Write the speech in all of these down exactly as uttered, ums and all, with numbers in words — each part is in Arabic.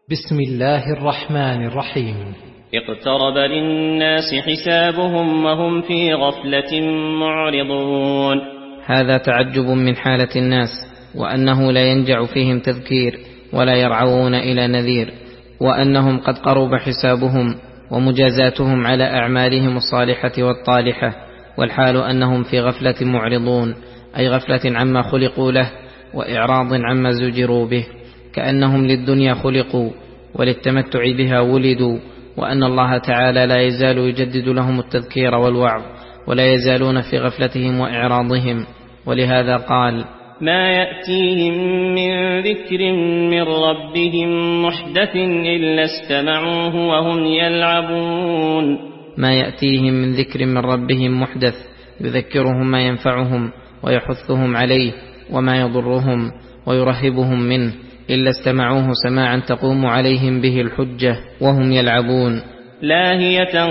بسم الله الرحمن الرحيم. اقترب للناس حسابهم وهم في غفلة معرضون. هذا تعجب من حالة الناس، وأنه لا ينجع فيهم تذكير ولا يرعون إلى نذير، وأنهم قد قرب حسابهم ومجازاتهم على أعمالهم الصالحة والطالحة، والحال أنهم في غفلة معرضون، أي غفلة عما خلقوا له وإعراض عما زجروا به، كأنهم للدنيا خلقوا وللتمتع بها ولدوا، وأن الله تعالى لا يزال يجدد لهم التذكير والوعظ، ولا يزالون في غفلتهم وإعراضهم. ولهذا قال: ما يأتيهم من ذكر من ربهم محدث إلا استمعوه وهم يلعبون. ما يأتيهم من ذكر من ربهم محدث يذكرهم ما ينفعهم ويحثهم عليه وما يضرهم ويرهبهم منه، إلا استمعوه سماعا تقوم عليهم به الحجة وهم يلعبون. لاهية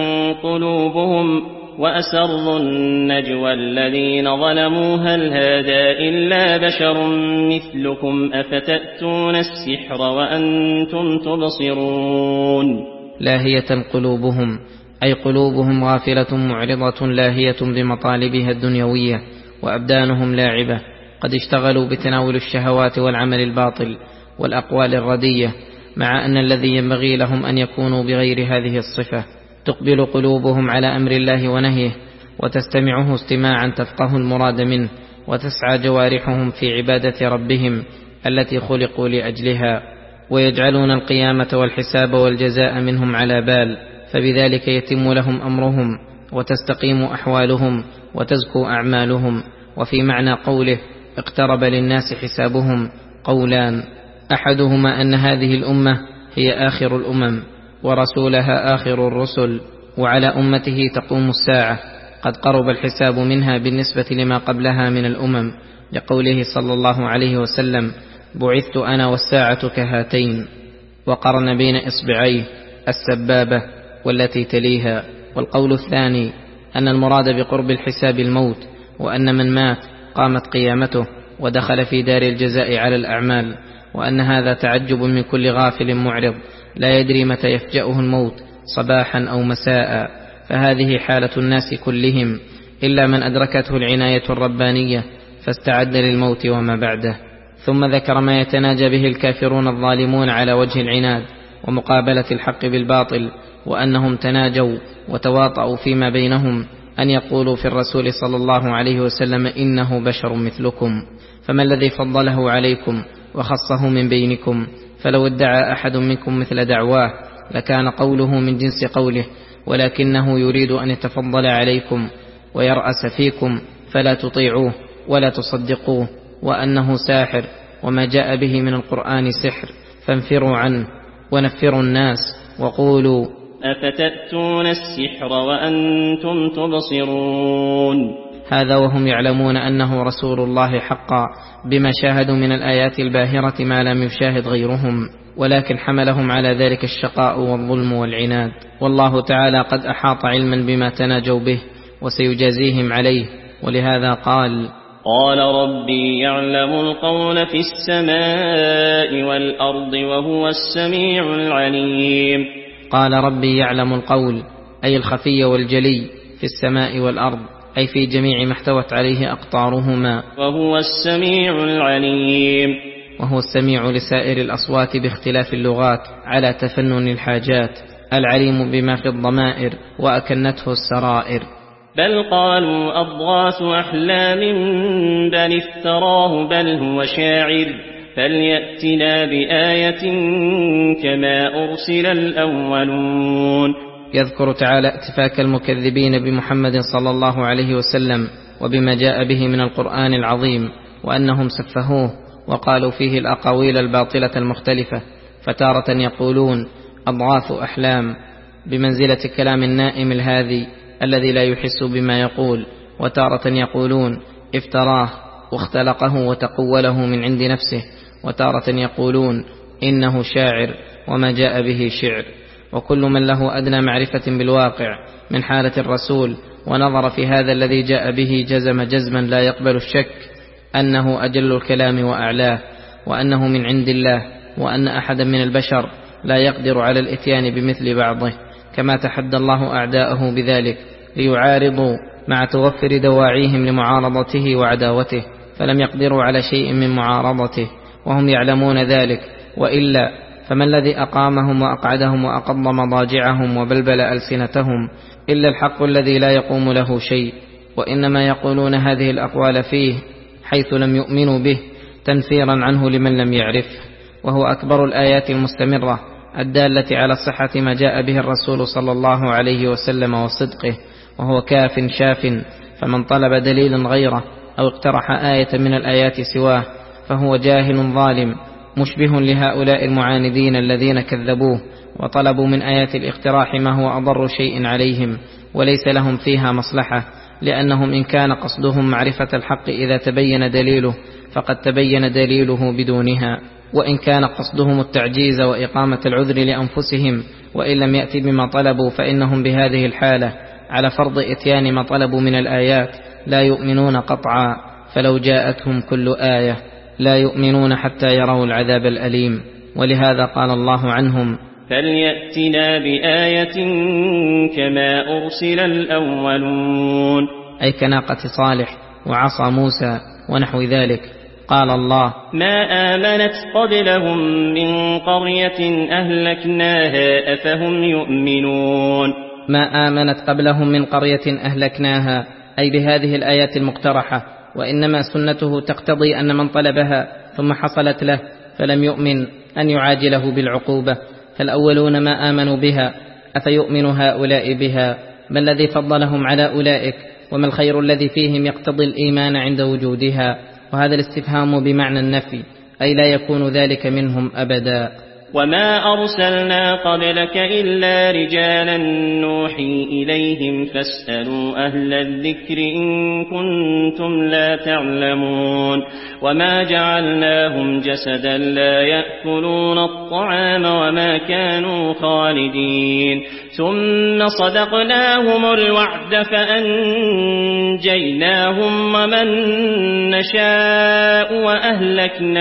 قلوبهم وأسروا النجوى الذين ظلموا هل هذا إلا بشر مثلكم أفتأتون السحر وأنتم تبصرون. لاهية قلوبهم، أي قلوبهم غافلة معرضة لاهية بمطالبها الدنيوية، وأبدانهم لاعبة، قد اشتغلوا بتناول الشهوات والعمل الباطل والأقوال الردية، مع أن الذي ينبغي لهم أن يكونوا بغير هذه الصفة. تقبل قلوبهم على أمر الله ونهيه، وتستمعه استماعا تفقه المراد منه، وتسعى جوارحهم في عبادة ربهم التي خلقوا لأجلها، ويجعلون القيامة والحساب والجزاء منهم على بال، فبذلك يتم لهم أمرهم وتستقيم أحوالهم وتزكو أعمالهم. وفي معنى قوله اقترب للناس حسابهم قولان: أحدهما أن هذه الأمة هي آخر الأمم ورسولها آخر الرسل، وعلى أمته تقوم الساعة، قد قرب الحساب منها بالنسبة لما قبلها من الأمم، لقوله صلى الله عليه وسلم: بعثت أنا والساعة كهاتين، وقرن بين إصبعيه السبابة والتي تليها. والقول الثاني أن المراد بقرب الحساب الموت، وأن من مات قامت قيامته ودخل في دار الجزاء على الأعمال، وأن هذا تعجب من كل غافل معرض لا يدري متى يفجأه الموت صباحا أو مساء، فهذه حالة الناس كلهم، إلا من أدركته العناية الربانية فاستعد للموت وما بعده. ثم ذكر ما يتناجى به الكافرون الظالمون على وجه العناد ومقابلة الحق بالباطل، وأنهم تناجوا وتواطؤوا فيما بينهم أن يقولوا في الرسول صلى الله عليه وسلم: إنه بشر مثلكم، فما الذي فضله عليكم وخصه من بينكم؟ فلو ادعى أحد منكم مثل دعواه لكان قوله من جنس قوله، ولكنه يريد أن يتفضل عليكم ويرأس فيكم، فلا تطيعوه ولا تصدقوه، وأنه ساحر وما جاء به من القرآن سحر، فانفروا عنه ونفروا الناس وقولوا: أفتأتون السحر وأنتم تبصرون. هذا وهم يعلمون أنه رسول الله حقا، بما شاهدوا من الآيات الباهرة ما لم يشاهد غيرهم، ولكن حملهم على ذلك الشقاء والظلم والعناد. والله تعالى قد أحاط علما بما تناجوا به وسيجازيهم عليه، ولهذا قال: قال ربي يعلم القول في السماء والأرض وهو السميع العليم. قال ربي يعلم القول، أي الخفي والجلي، في السماء والأرض، أي في جميع ما احتوت عليه أقطارهما، وهو السميع العليم، وهو السميع لسائر الأصوات باختلاف اللغات على تفنن الحاجات، العليم بما في الضمائر وأكنته السرائر. بل قالوا أضغاث أحلام بل افتراه بل هو شاعر فليأتنا بآية كما أرسل الأولون. يذكر تعالى اتفاك المكذبين بمحمد صلى الله عليه وسلم وبما جاء به من القرآن العظيم، وأنهم سفهوه وقالوا فيه الأقاويل الباطلة المختلفة، فتارة يقولون أضغاث أحلام بمنزلة كلام النائم الهادي الذي لا يحس بما يقول، وتارة يقولون افتراه واختلقه وتقوله من عند نفسه، وتارة يقولون إنه شاعر وما جاء به شعر. وكل من له أدنى معرفة بالواقع من حالة الرسول ونظر في هذا الذي جاء به جزم جزما لا يقبل الشك أنه أجل الكلام وأعلاه، وأنه من عند الله وأن أحدا من البشر لا يقدر على الإتيان بمثل بعضه، كما تحدى الله أعداءه بذلك ليعارضوا مع توفر دواعيهم لمعارضته وعداوته، فلم يقدروا على شيء من معارضته وهم يعلمون ذلك، وإلا فما الذي أقامهم وأقعدهم وأقض مضاجعهم وبلبل ألسنتهم إلا الحق الذي لا يقوم له شيء، وإنما يقولون هذه الأقوال فيه حيث لم يؤمنوا به تنفيرا عنه لمن لم يعرفه. وهو أكبر الآيات المستمرة الدالة على صحة ما جاء به الرسول صلى الله عليه وسلم وصدقه، وهو كاف شاف، فمن طلب دليلا غيره أو اقترح آية من الآيات سواه فهو جاهل ظالم مشبه لهؤلاء المعاندين الذين كذبوه وطلبوا من آيات الاقتراح ما هو أضر شيء عليهم وليس لهم فيها مصلحة، لأنهم إن كان قصدهم معرفة الحق إذا تبين دليله فقد تبين دليله بدونها، وإن كان قصدهم التعجيز وإقامة العذر لأنفسهم وإن لم يأتي بما طلبوا فإنهم بهذه الحالة على فرض إتيان ما طلبوا من الآيات لا يؤمنون قطعا، فلو جاءتهم كل آية لا يؤمنون حتى يروا العذاب الأليم. ولهذا قال الله عنهم: فليأتنا بآية كما أرسل الأولون، أي كناقة صالح وعصا موسى ونحو ذلك. قال الله: ما آمنت قبلهم من قرية أهلكناها أفهم يؤمنون. ما آمنت قبلهم من قرية أهلكناها، أي بهذه الآيات المقترحة، وإنما سنته تقتضي أن من طلبها ثم حصلت له فلم يؤمن أن يعاجله بالعقوبة، فالأولون ما آمنوا بها أفيؤمن هؤلاء بها؟ ما الذي فضلهم على أولئك؟ وما الخير الذي فيهم يقتضي الإيمان عند وجودها؟ وهذا الاستفهام بمعنى النفي، أي لا يكون ذلك منهم أبدا. وما أرسلنا قبلك إلا رجالا نوحي إليهم فاسألوا أهل الذكر إن كنتم لا تعلمون. وما جعلناهم جسدا لا يأكلون الطعام وما كانوا خالدين، ثم صدقناهم الوعد فأنجيناهم ومن نشاء وأهلكنا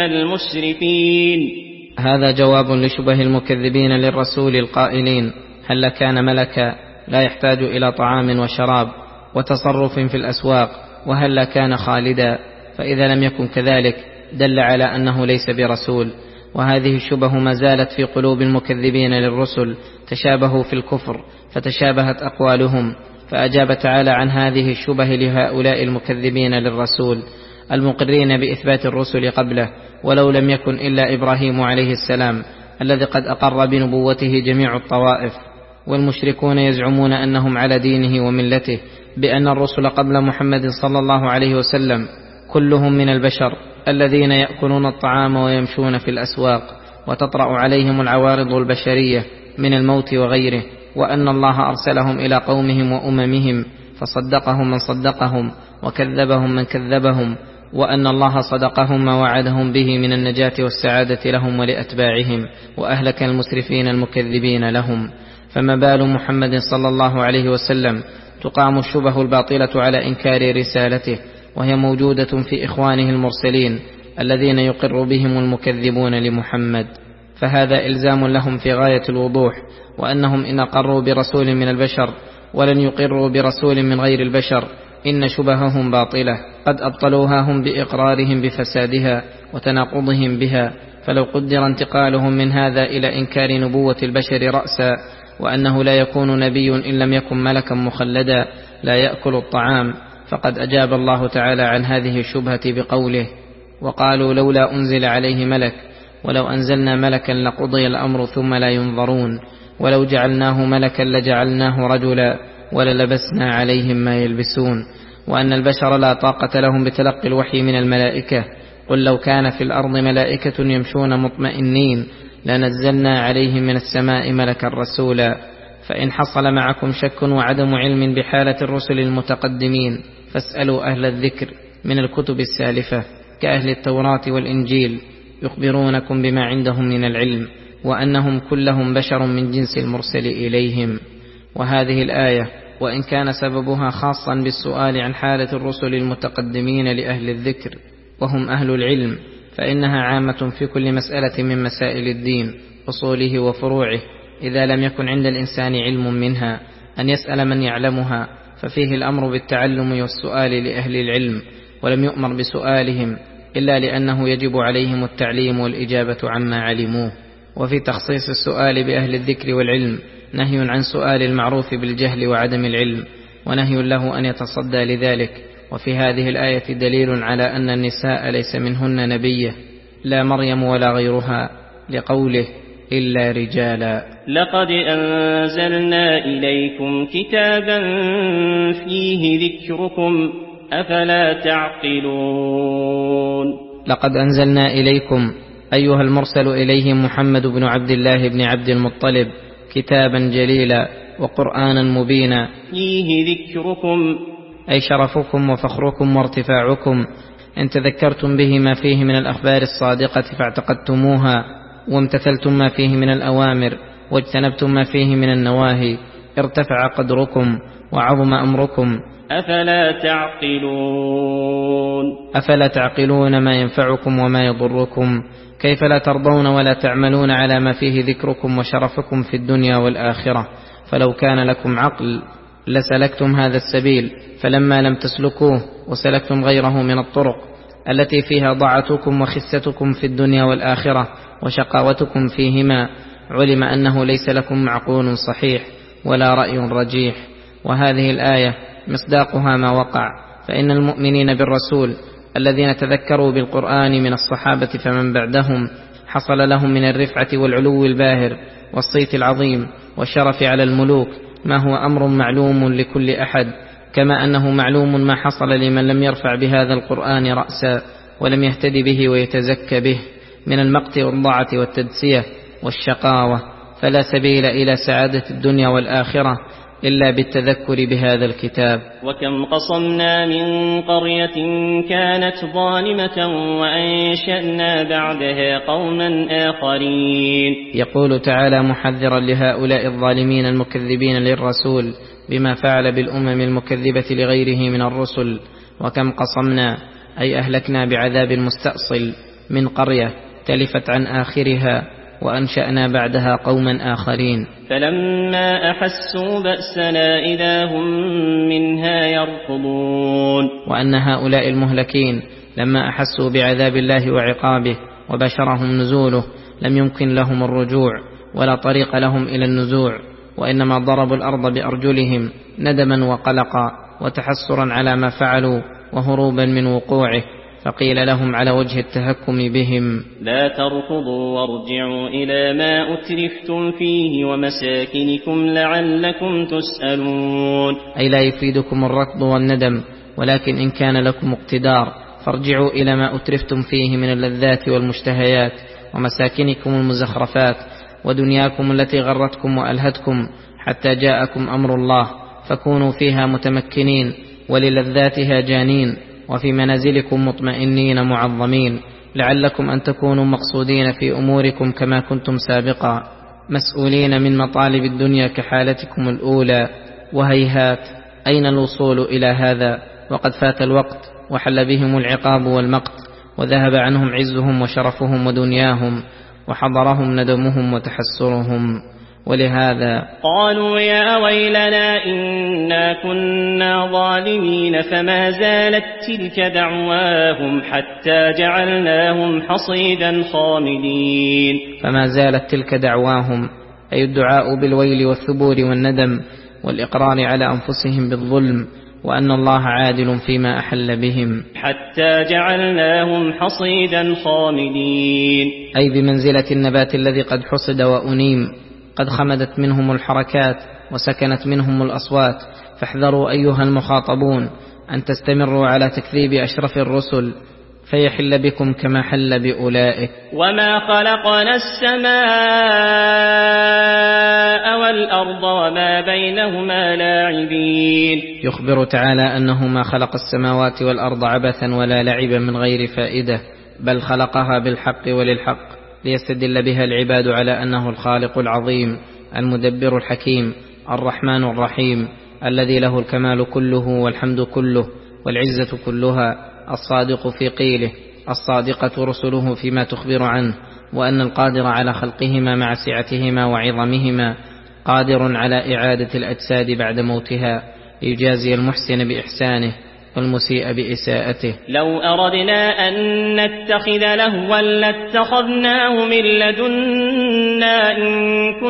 المسرفين. هذا جواب لشبه المكذبين للرسول القائلين: هل كان ملكا لا يحتاج إلى طعام وشراب وتصرف في الأسواق، وهل كان خالدا؟ فإذا لم يكن كذلك دل على أنه ليس برسول. وهذه الشبه ما زالت في قلوب المكذبين للرسل، تشابهوا في الكفر فتشابهت أقوالهم، فأجاب تعالى عن هذه الشبه لهؤلاء المكذبين للرسول المقرين بإثبات الرسل قبله، ولو لم يكن إلا إبراهيم عليه السلام الذي قد أقر بنبوته جميع الطوائف. والمشركون يزعمون أنهم على دينه وملته، بأن الرسل قبل محمد صلى الله عليه وسلم كلهم من البشر الذين يأكلون الطعام ويمشون في الأسواق وتطرأ عليهم العوارض البشرية من الموت وغيره، وأن الله أرسلهم إلى قومهم وأممهم فصدقهم من صدقهم وكذبهم من كذبهم، وأن الله صدقهم ما وعدهم به من النجاة والسعادة لهم ولأتباعهم، وأهلك المسرفين المكذبين لهم. فما بال محمد صلى الله عليه وسلم تقام الشبه الباطلة على إنكار رسالته، وهي موجودة في إخوانه المرسلين الذين يقر بهم المكذبون لمحمد، فهذا إلزام لهم في غاية الوضوح، وأنهم إن أقروا برسول من البشر ولن يقروا برسول من غير البشر إن شبههم باطلة، قد أبطلوها هم بإقرارهم بفسادها وتناقضهم بها. فلو قدر انتقالهم من هذا إلى إنكار نبوة البشر رأسا، وأنه لا يكون نبي إن لم يكن ملكا مخلدا لا يأكل الطعام، فقد أجاب الله تعالى عن هذه الشبهة بقوله: وقالوا لولا أنزل عليه ملك ولو أنزلنا ملكا لقضي الأمر ثم لا ينظرون ولو جعلناه ملكا لجعلناه رجلا وللبسنا عليهم ما يلبسون. وأن البشر لا طاقة لهم بتلقي الوحي من الملائكة. قل لو كان في الأرض ملائكة يمشون مطمئنين لنزلنا عليهم من السماء ملكا رسولا. فإن حصل معكم شك وعدم علم بحالة الرسل المتقدمين فاسألوا أهل الذكر من الكتب السالفة كأهل التوراة والإنجيل، يخبرونكم بما عندهم من العلم، وأنهم كلهم بشر من جنس المرسل إليهم. وهذه الآية وإن كان سببها خاصا بالسؤال عن حالة الرسل المتقدمين لأهل الذكر وهم أهل العلم، فإنها عامة في كل مسألة من مسائل الدين أصوله وفروعه، إذا لم يكن عند الإنسان علم منها أن يسأل من يعلمها، ففيه الأمر بالتعلم والسؤال لأهل العلم، ولم يؤمر بسؤالهم إلا لأنه يجب عليهم التعليم والإجابة عما علموه. وفي تخصيص السؤال بأهل الذكر والعلم نهي عن سؤال المعروف بالجهل وعدم العلم، ونهي له أن يتصدى لذلك. وفي هذه الآية دليل على أن النساء ليس منهن نبية، لا مريم ولا غيرها، لقوله إلا رجالا. لقد أنزلنا إليكم كتابا فيه ذكركم أفلا تعقلون. لقد أنزلنا إليكم أيها المرسل إليهم محمد بن عبد الله بن عبد المطلب كتابا جليلا وقرآنا مبينا فيه ذكركم أي شرفكم وفخركم وارتفاعكم، إن تذكرتم به ما فيه من الأخبار الصادقة فاعتقدتموها، وامتثلتم ما فيه من الأوامر واجتنبتم ما فيه من النواهي، ارتفع قدركم وعظم أمركم. أفلا تعقلون أفلا تعقلون ما ينفعكم وما يضركم؟ كيف لا ترضون ولا تعملون على ما فيه ذكركم وشرفكم في الدنيا والآخرة؟ فلو كان لكم عقل لسلكتم هذا السبيل، فلما لم تسلكوه وسلكتم غيره من الطرق التي فيها ضاعتكم وخستكم في الدنيا والآخرة وشقاوتكم فيهما، علم أنه ليس لكم معقول صحيح ولا رأي رجيح. وهذه الآية مصداقها ما وقع، فإن المؤمنين بالرسول الذين تذكروا بالقرآن من الصحابة فمن بعدهم حصل لهم من الرفعة والعلو الباهر والصيت العظيم والشرف على الملوك ما هو أمر معلوم لكل أحد، كما أنه معلوم ما حصل لمن لم يرفع بهذا القرآن رأسا ولم يهتدي به ويتزكى به من المقت والضاعة والتدسية والشقاوة. فلا سبيل إلى سعادة الدنيا والآخرة إلا بالتذكر بهذا الكتاب. وكم قصمنا من قرية كانت ظالمة وأنشأنا بعدها قوما آخرين. يقول تعالى محذرا لهؤلاء الظالمين المكذبين للرسول بما فعل بالأمم المكذبة لغيره من الرسل. وكم قصمنا أي أهلكنا بعذاب مستأصل من قرية تلفت عن آخرها، وأنشأنا بعدها قوما آخرين. فلما أحسوا بأسنا إذا هم منها يركضون. وأن هؤلاء المهلكين لما أحسوا بعذاب الله وعقابه وبشرهم نزوله لم يمكن لهم الرجوع ولا طريق لهم إلى النزوع، وإنما ضربوا الأرض بأرجلهم ندما وقلقا وتحسرا على ما فعلوا وهروبا من وقوعه، فقيل لهم على وجه التهكم بهم: لا تركضوا وارجعوا إلى ما أترفتم فيه ومساكنكم لعلكم تسألون. أي لا يفيدكم الركض والندم، ولكن إن كان لكم اقتدار فارجعوا إلى ما أترفتم فيه من اللذات والمشتهيات ومساكنكم المزخرفات ودنياكم التي غرتكم وألهتكم حتى جاءكم أمر الله، فكونوا فيها متمكنين وللذاتها جانين، وفي منازلكم مطمئنين معظمين، لعلكم أن تكونوا مقصودين في أموركم كما كنتم سابقا، مسؤولين من مطالب الدنيا كحالتكم الأولى. وهيهات، أين الوصول إلى هذا وقد فات الوقت وحل بهم العقاب والمقت، وذهب عنهم عزهم وشرفهم ودنياهم، وحضرهم ندمهم وتحسرهم. ولهذا قالوا يا ويلنا إنا كنا ظالمين، فما زالت تلك دعواهم حتى جعلناهم حصيدا خامدين. فما زالت تلك دعواهم أي الدعاء بالويل والثبور والندم والإقرار على أنفسهم بالظلم، وأن الله عادل فيما أحل بهم، حتى جعلناهم حصيدا خامدين، أي بمنزلة النبات الذي قد حصد وأنيم، قد خمدت منهم الحركات وسكنت منهم الأصوات. فاحذروا أيها المخاطبون أن تستمروا على تكذيب أشرف الرسل فيحل بكم كما حل بأولئك. وما خلقنا السماء والأرض وما بينهما لاعبين. يخبر تعالى أنه ما خلق السماوات والأرض عبثا ولا لعبا من غير فائدة، بل خلقها بالحق وللحق ليستدل بها العباد على أنه الخالق العظيم المدبر الحكيم الرحمن الرحيم الذي له الكمال كله والحمد كله والعزة كلها، الصادق في قيله الصادقة رسله فيما تخبر عنه، وأن القادر على خلقهما مع سعتهما وعظمهما قادر على إعادة الأجساد بعد موتها ليجازي المحسن بإحسانه والمسيء بإساءته. لو أردنا أن نتخذ لهوا لاتخذناه من لدنا إن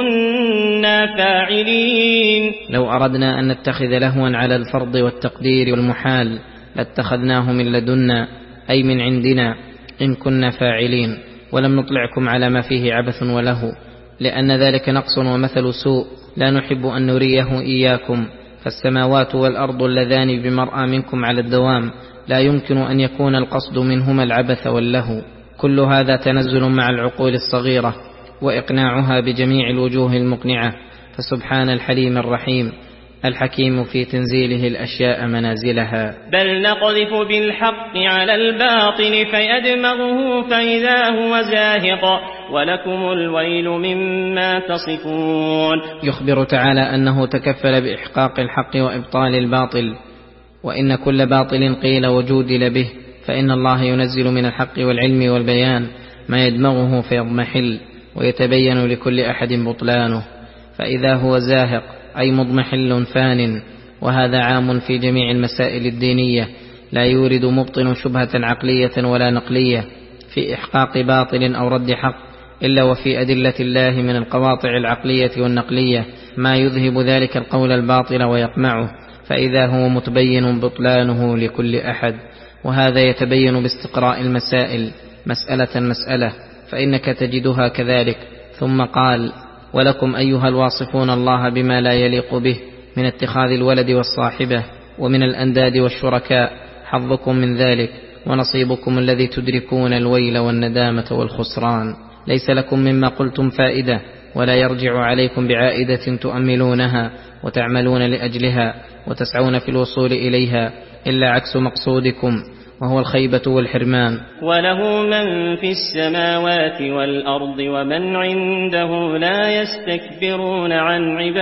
كنا فاعلين. لو أردنا أن نتخذ لهوا على الفرض والتقدير والمحال لاتخذناه من لدنا أي من عندنا إن كنا فاعلين، ولم نطلعكم على ما فيه عبث ولهو، لأن ذلك نقص ومثل سوء لا نحب أن نريه إياكم. فالسماوات والأرض اللذان بمرأى منكم على الدوام لا يمكن أن يكون القصد منهما العبث واللهو. كل هذا تنزل مع العقول الصغيرة وإقناعها بجميع الوجوه المقنعة، فسبحان الحليم الرحيم الحكيم في تنزيله الأشياء منازلها. بل نقذف بالحق على الباطل فيدمغه فإذا هو زاهق ولكم الويل مما تصفون. يخبر تعالى أنه تكفل بإحقاق الحق وإبطال الباطل، وإن كل باطل قيل وجودل به، فإن الله ينزل من الحق والعلم والبيان ما يدمغه فيضمحل ويتبين لكل أحد بطلانه. فإذا هو زاهق أي مضمحل فان، وهذا عام في جميع المسائل الدينية، لا يورد مبطن شبهة عقلية ولا نقلية في إحقاق باطل أو رد حق إلا وفي أدلة الله من القواطع العقلية والنقلية ما يذهب ذلك القول الباطل ويقمعه، فإذا هو متبين بطلانه لكل أحد. وهذا يتبين باستقراء المسائل مسألة مسألة، فإنك تجدها كذلك. ثم قال: ولكم أيها الواصفون الله بما لا يليق به من اتخاذ الولد والصاحبة ومن الأنداد والشركاء حظكم من ذلك ونصيبكم الذي تدركون الويل والندامة والخسران. ليس لكم مما قلتم فائدة ولا يرجع عليكم بعائدة تؤملونها وتعملون لأجلها وتسعون في الوصول إليها إلا عكس مقصودكم، وهو الخيبة والحرمان. وله من في السماوات والأرض ومن عنده لا يستكبرون عن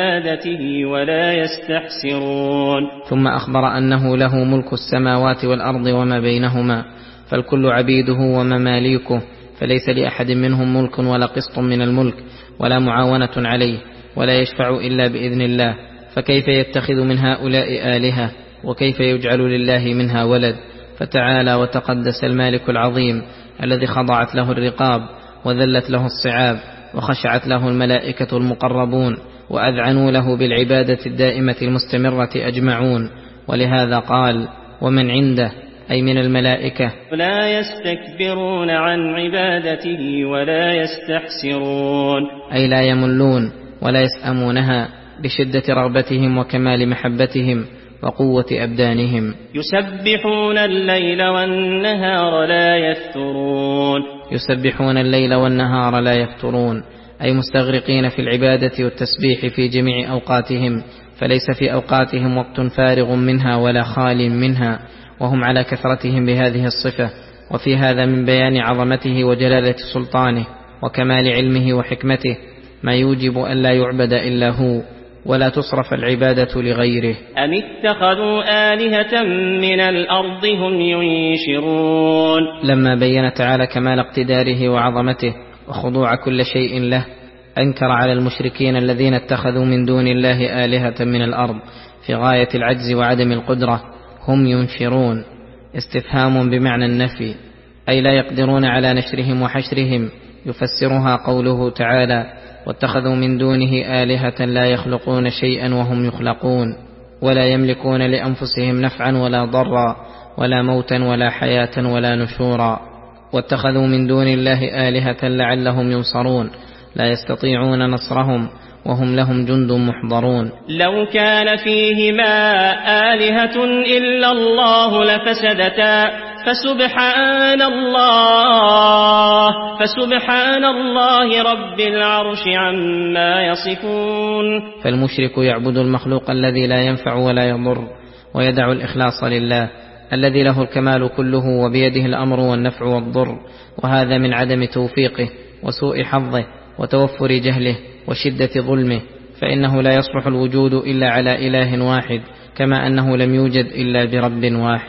عبادته ولا يستحسرون. ثم أخبر أنه له ملك السماوات والأرض وما بينهما، فالكل عبيده ومماليكه، فليس لأحد منهم ملك ولا قسط من الملك ولا معاونة عليه، ولا يشفع إلا بإذن الله، فكيف يتخذ من هؤلاء آلهة، وكيف يجعل لله منها ولد؟ فتعالى وتقدس المالك العظيم الذي خضعت له الرقاب وذلت له الصعاب وخشعت له الملائكة المقربون وأذعنوا له بالعبادة الدائمة المستمرة أجمعون. ولهذا قال: ومن عنده، أي من الملائكة، لا يستكبرون عن عبادته ولا يستحسرون، أي لا يملون ولا يسأمونها بشدة رغبتهم وكمال محبتهم وقوة أبدانهم. يسبحون الليل والنهار لا يفترون، يسبحون الليل والنهار لا يفترون، أي مستغرقين في العبادة والتسبيح في جميع أوقاتهم، فليس في أوقاتهم وقت فارغ منها ولا خال منها، وهم على كثرتهم بهذه الصفة. وفي هذا من بيان عظمته وجلالة سلطانه وكمال علمه وحكمته ما يوجب أن لا يعبد إلا هو ولا تصرف العبادة لغيره. أم اتخذوا آلهة من الأرض هم ينشرون. لما بين تعالى كمال اقتداره وعظمته وخضوع كل شيء له، أنكر على المشركين الذين اتخذوا من دون الله آلهة من الأرض في غاية العجز وعدم القدرة. هم ينشرون استفهام بمعنى النفي، أي لا يقدرون على نشرهم وحشرهم. يفسرها قوله تعالى: واتخذوا من دونه آلهة لا يخلقون شيئا وهم يخلقون، ولا يملكون لأنفسهم نفعا ولا ضرا ولا موتا ولا حياة ولا نشورا. واتخذوا من دون الله آلهة لعلهم ينصرون، لا يستطيعون نصرهم وهم لهم جند محضرون. لو كان فيهما آلهة إلا الله لفسدتا فسبحان الله فسبحان الله رب العرش عما يصفون. فالمشرك يعبد المخلوق الذي لا ينفع ولا يضر، ويدع الإخلاص لله الذي له الكمال كله وبيده الأمر والنفع والضر، وهذا من عدم توفيقه وسوء حظه وتوفر جهله وشدة ظلمه، فإنه لا يصلح الوجود إلا على إله واحد، كما أنه لم يوجد إلا برب واحد.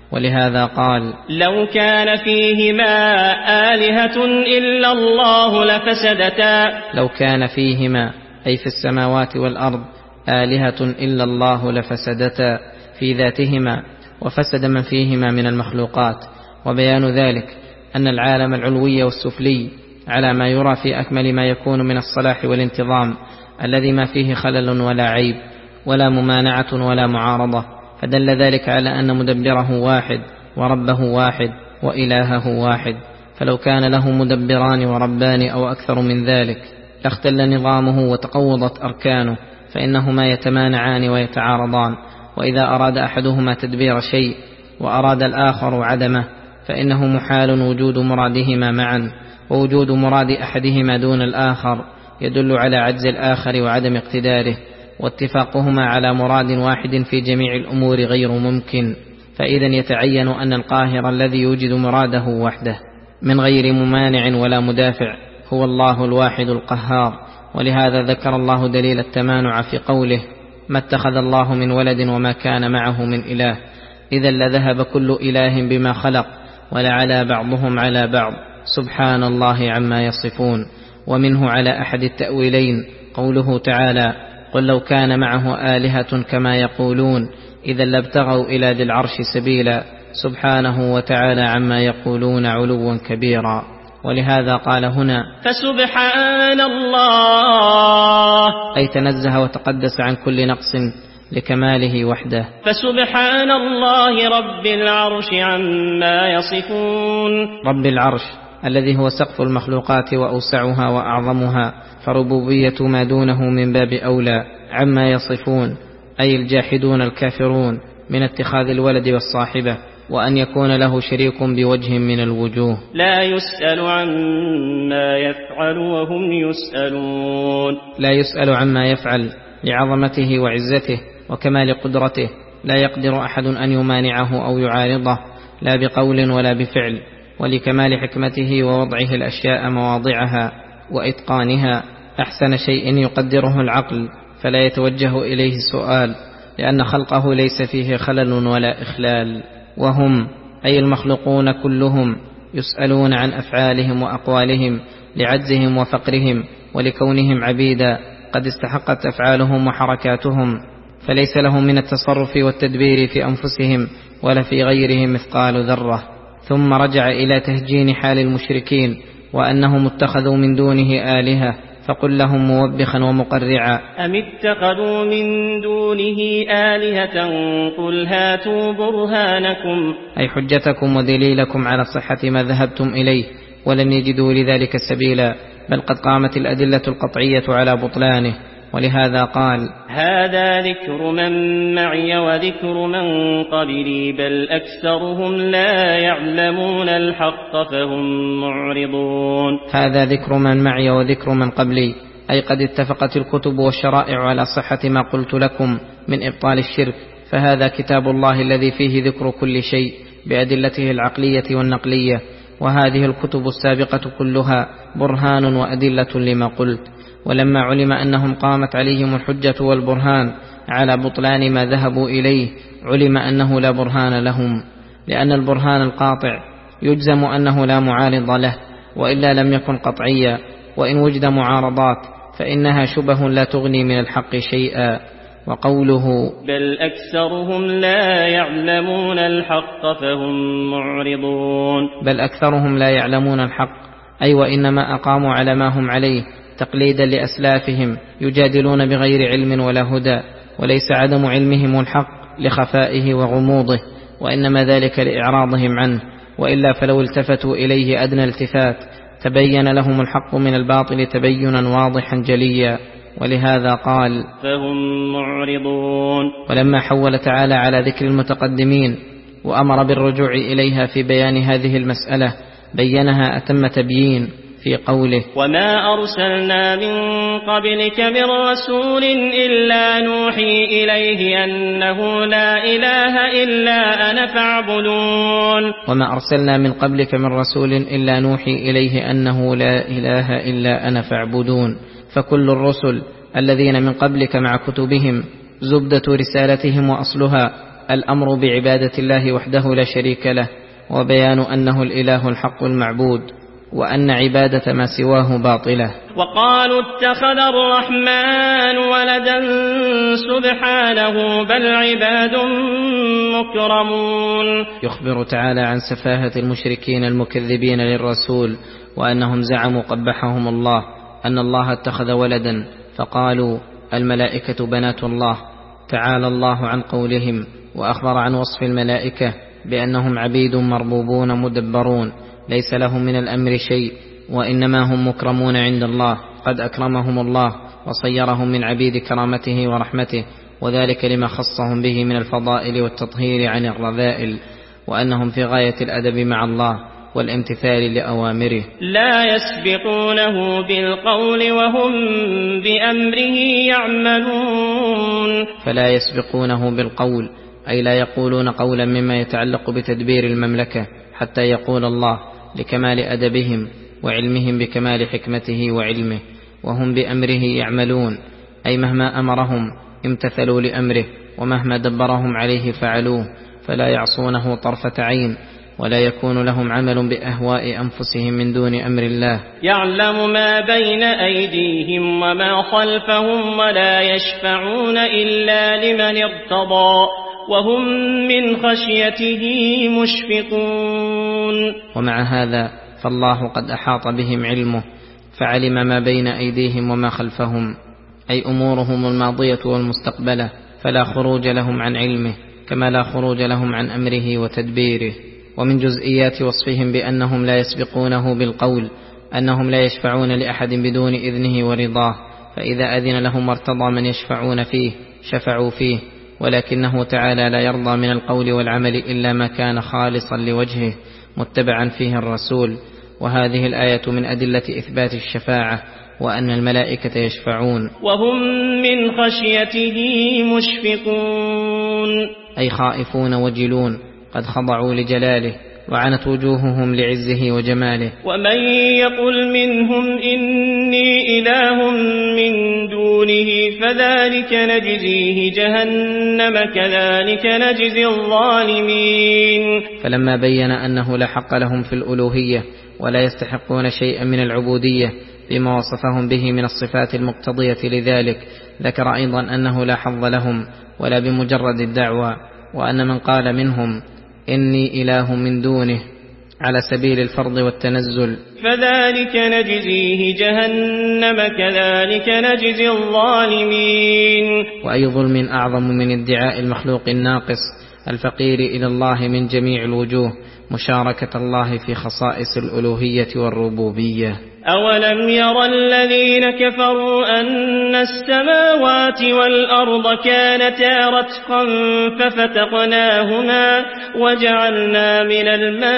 ولهذا قال: لو كان فيهما آلهة إلا الله لفسدتا. لو كان فيهما أي في السماوات والأرض آلهة إلا الله لفسدتا في ذاتهما، وفسد من فيهما من المخلوقات. وبيان ذلك أن العالم العلوي والسفلي على ما يرى في أكمل ما يكون من الصلاح والانتظام الذي ما فيه خلل ولا عيب ولا ممانعة ولا معارضة، فدل ذلك على أن مدبره واحد وربه واحد وإلهه واحد. فلو كان له مدبران وربان أو أكثر من ذلك لاختل نظامه وتقوضت أركانه، فإنهما يتمانعان ويتعارضان. وإذا أراد أحدهما تدبير شيء وأراد الآخر عدمه فإنه محال وجود مرادهما معا، ووجود مراد أحدهما دون الآخر يدل على عجز الآخر وعدم اقتداره، واتفاقهما على مراد واحد في جميع الأمور غير ممكن. فإذا يتعين أن القاهر الذي يوجد مراده وحده من غير ممانع ولا مدافع هو الله الواحد القهار. ولهذا ذكر الله دليل التمانع في قوله: ما اتخذ الله من ولد وما كان معه من إله، إذا لذهب كل إله بما خلق ولعلى بعضهم على بعض سبحان الله عما يصفون. ومنه على أحد التأويلين قوله تعالى: قل لو كان معه آلهة كما يقولون إذا لابتغوا إلى ذي العرش سبيلا، سبحانه وتعالى عما يقولون علوا كبيرا. ولهذا قال هنا: فسبحان الله، أي تنزه وتقدس عن كل نقص لكماله وحده. فسبحان الله رب العرش عما يصفون. رب العرش الذي هو سقف المخلوقات وأوسعها وأعظمها، فربوبية ما دونه من باب أولى. عما يصفون أي الجاحدون الكافرون من اتخاذ الولد والصاحبة، وأن يكون له شريك بوجه من الوجوه. لا يسأل عما يفعل وهم يسألون. لا يسأل عما يفعل لعظمته وعزته وكمال قدرته، لا يقدر أحد أن يمانعه أو يعارضه لا بقول ولا بفعل، ولكمال حكمته ووضعه الأشياء مواضعها وإتقانها. أحسن شيء يقدره العقل فلا يتوجه إليه السؤال، لأن خلقه ليس فيه خلل ولا إخلال. وهم أي المخلوقون كلهم يسألون عن أفعالهم وأقوالهم لعجزهم وفقرهم، ولكونهم عبيدا قد استحقت أفعالهم وحركاتهم، فليس لهم من التصرف والتدبير في أنفسهم ولا في غيرهم مثقال ذرة. ثم رجع إلى تهجين حال المشركين وأنهم اتخذوا من دونه آلهة، فقل لهم موبخا ومقرعا: أم اتخذوا من دونه آلهة قل هاتوا برهانكم، أي حجتكم ودليلكم على صحة ما ذهبتم إليه، ولم يجدوا لذلك سبيلا، بل قد قامت الأدلة القطعية على بطلانه. ولهذا قال: هذا ذكر من معي وذكر من قبلي بل أكثرهم لا يعلمون الحق فهم معرضون. هذا ذكر من معي وذكر من قبلي، أي قد اتفقت الكتب والشرائع على صحة ما قلت لكم من إبطال الشرك، فهذا كتاب الله الذي فيه ذكر كل شيء بأدلته العقلية والنقلية، وهذه الكتب السابقة كلها برهان وأدلة لما قلت. ولما علم أنهم قامت عليهم الحجة والبرهان على بطلان ما ذهبوا إليه، علم أنه لا برهان لهم، لأن البرهان القاطع يجزم أنه لا معارض له، وإلا لم يكن قطعيا، وإن وجد معارضات فإنها شبه لا تغني من الحق شيئا. وقوله: بل أكثرهم لا يعلمون الحق فهم معرضون، بل أكثرهم لا يعلمون الحق، أي وإنما أقاموا على ما هم عليه تقليدا لأسلافهم، يجادلون بغير علم ولا هدى، وليس عدم علمهم الحق لخفائه وغموضه، وإنما ذلك لإعراضهم عنه، وإلا فلو التفتوا إليه أدنى التفات تبين لهم الحق من الباطل تبينا واضحا جليا. ولهذا قال: فهم معرضون. ولما حول تعالى على ذكر المتقدمين وأمر بالرجوع إليها في بيان هذه المسألة بينها أتم تبيين في قوله: وما أرسلنا من قبلك من رسول إلا نوحي إليه أنه لا إله إلا أنا فاعبدون. وما أرسلنا من قبلك من رسول إلا نوحي إليه أنه لا إله إلا أنا فاعبدون. فكل الرسل الذين من قبلك مع كتبهم زبدة رسالتهم وأصلها الأمر بعبادة الله وحده لا شريك له، وبيان أنه الإله الحق المعبود، وأن عبادة ما سواه باطلة. وقالوا اتخذ الرحمن ولدا سبحانه بل عباد مكرمون. يخبر تعالى عن سفاهة المشركين المكذبين للرسول، وأنهم زعموا قبحهم الله أن الله اتخذ ولدا، فقالوا الملائكة بنات الله. تعالى الله عن قولهم، وأخبر عن وصف الملائكة بأنهم عبيد مربوبون مدبرون ليس لهم من الأمر شيء، وإنما هم مكرمون عند الله، قد أكرمهم الله وصيرهم من عبيد كرامته ورحمته، وذلك لما خصهم به من الفضائل والتطهير عن الرذائل، وأنهم في غاية الأدب مع الله والامتثال لأوامره. لا يسبقونه بالقول وهم بأمره يعملون. فلا يسبقونه بالقول، أي لا يقولون قولا مما يتعلق بتدبير المملكة حتى يقول الله، لكمال أدبهم وعلمهم بكمال حكمته وعلمه. وهم بأمره يعملون، أي مهما أمرهم امتثلوا لأمره، ومهما دبرهم عليه فعلوه، فلا يعصونه طرفة عين، ولا يكون لهم عمل بأهواء أنفسهم من دون أمر الله. يعلم ما بين أيديهم وما خلفهم ولا يشفعون إلا لمن ارتضى وهم من خشيته مشفقون. ومع هذا فالله قد أحاط بهم علمه، فعلم ما بين أيديهم وما خلفهم، أي أمورهم الماضية والمستقبلة، فلا خروج لهم عن علمه، كما لا خروج لهم عن أمره وتدبيره. ومن جزئيات وصفهم بأنهم لا يسبقونه بالقول أنهم لا يشفعون لأحد بدون إذنه ورضاه، فإذا أذن لهم وارتضى من يشفعون فيه شفعوا فيه، ولكنه تعالى لا يرضى من القول والعمل إلا ما كان خالصا لوجهه متبعا فيه الرسول. وهذه الآية من أدلة إثبات الشفاعة، وأن الملائكة يشفعون وهم من خشيته مشفقون، أي خائفون وجلون، قد خضعوا لجلاله، وعنت وجوههم لعزه وجماله. ومن يقل منهم إني إله من دونه فذلك نجزيه جهنم كذلك نجزي الظالمين. فلما بين أنه لا حق لهم في الألوهية ولا يستحقون شيئا من العبودية بما وصفهم به من الصفات المقتضية لذلك، ذكر أيضا أنه لا حظ لهم ولا بمجرد الدعوة، وأن من قال منهم إني إله من دونه على سبيل الفرض والتنزل فذلك نجزيه جهنم كذلك نجزي الظالمين. وأي ظلم أعظم من ادعاء المخلوق الناقص الفقير إلى الله من جميع الوجوه مشاركة الله في خصائص الألوهية والربوبية. أولم ير الذين كفروا أن السماوات والأرض كانتا رتقا ففتقناهما وجعلنا من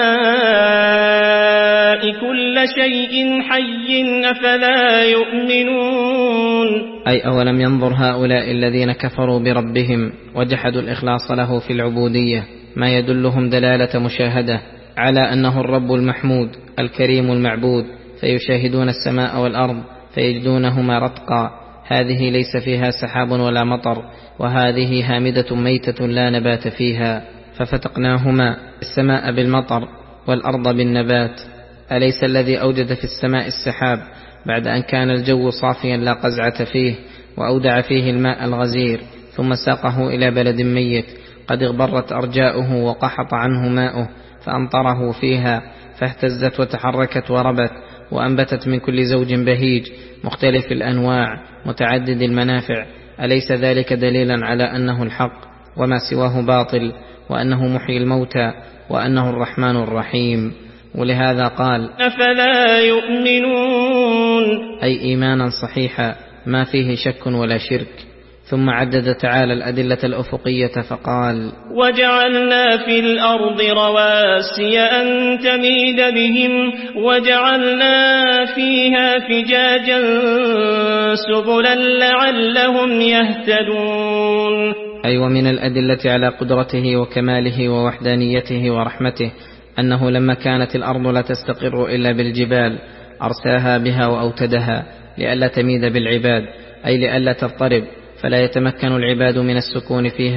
الماء كل شيء حي أفلا يؤمنون. أي أولم ينظر هؤلاء الذين كفروا بربهم وجحدوا الإخلاص له في العبودية ما يدلهم دلالة مشاهدة على أنه الرب المحمود الكريم المعبود، فيشاهدون السماء والأرض فيجدونهما رتقا، هذه ليس فيها سحاب ولا مطر، وهذه هامدة ميتة لا نبات فيها، ففتقناهما السماء بالمطر والأرض بالنبات. أليس الذي أوجد في السماء السحاب بعد أن كان الجو صافيا لا قزعة فيه، وأودع فيه الماء الغزير ثم ساقه إلى بلد ميت قد اغبرت أرجاؤه وقحط عنه ماؤه، فأمطره فيها فاهتزت وتحركت وربت وأنبتت من كل زوج بهيج مختلف الأنواع متعدد المنافع. أليس ذلك دليلا على أنه الحق وما سواه باطل، وأنه محيي الموتى، وأنه الرحمن الرحيم؟ ولهذا قال أفلا يؤمنون، أي إيمانا صحيحا ما فيه شك ولا شرك. ثم عدد تعالى الأدلة الأفقية فقال وجعلنا في الأرض رواسي أن تميد بهم وجعلنا فيها فجاجا سبلا لعلهم يهتدون. أي ومن الأدلة على قدرته وكماله ووحدانيته ورحمته أنه لما كانت الأرض لا تستقر إلا بالجبال أرساها بها وأوتدها لئلا تميد بالعباد، أي لئلا تضطرب فلا يتمكن العباد من السكون فيها،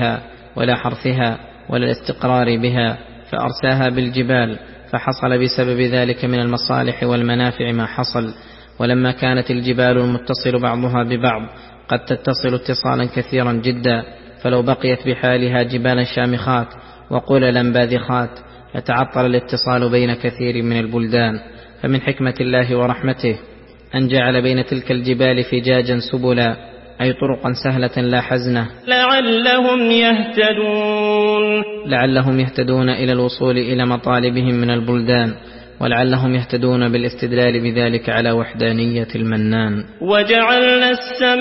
ولا حرثها ولا الاستقرار بها، فأرساها بالجبال، فحصل بسبب ذلك من المصالح والمنافع ما حصل. ولما كانت الجبال المتصل بعضها ببعض قد تتصل اتصالا كثيرا جدا، فلو بقيت بحالها جبالا شامخات وقللا باذخات لتعطل الاتصال بين كثير من البلدان. فمن حكمة الله ورحمته أن جعل بين تلك الجبال فجاجا سبلا، أي طرقا سهلة لا حزنة، لعلهم يهتدون لعلهم يهتدون إلى الوصول إلى مطالبهم من البلدان، ولعلهم يهتدون بالاستدلال بذلك على وحدانية المنان. وجعلنا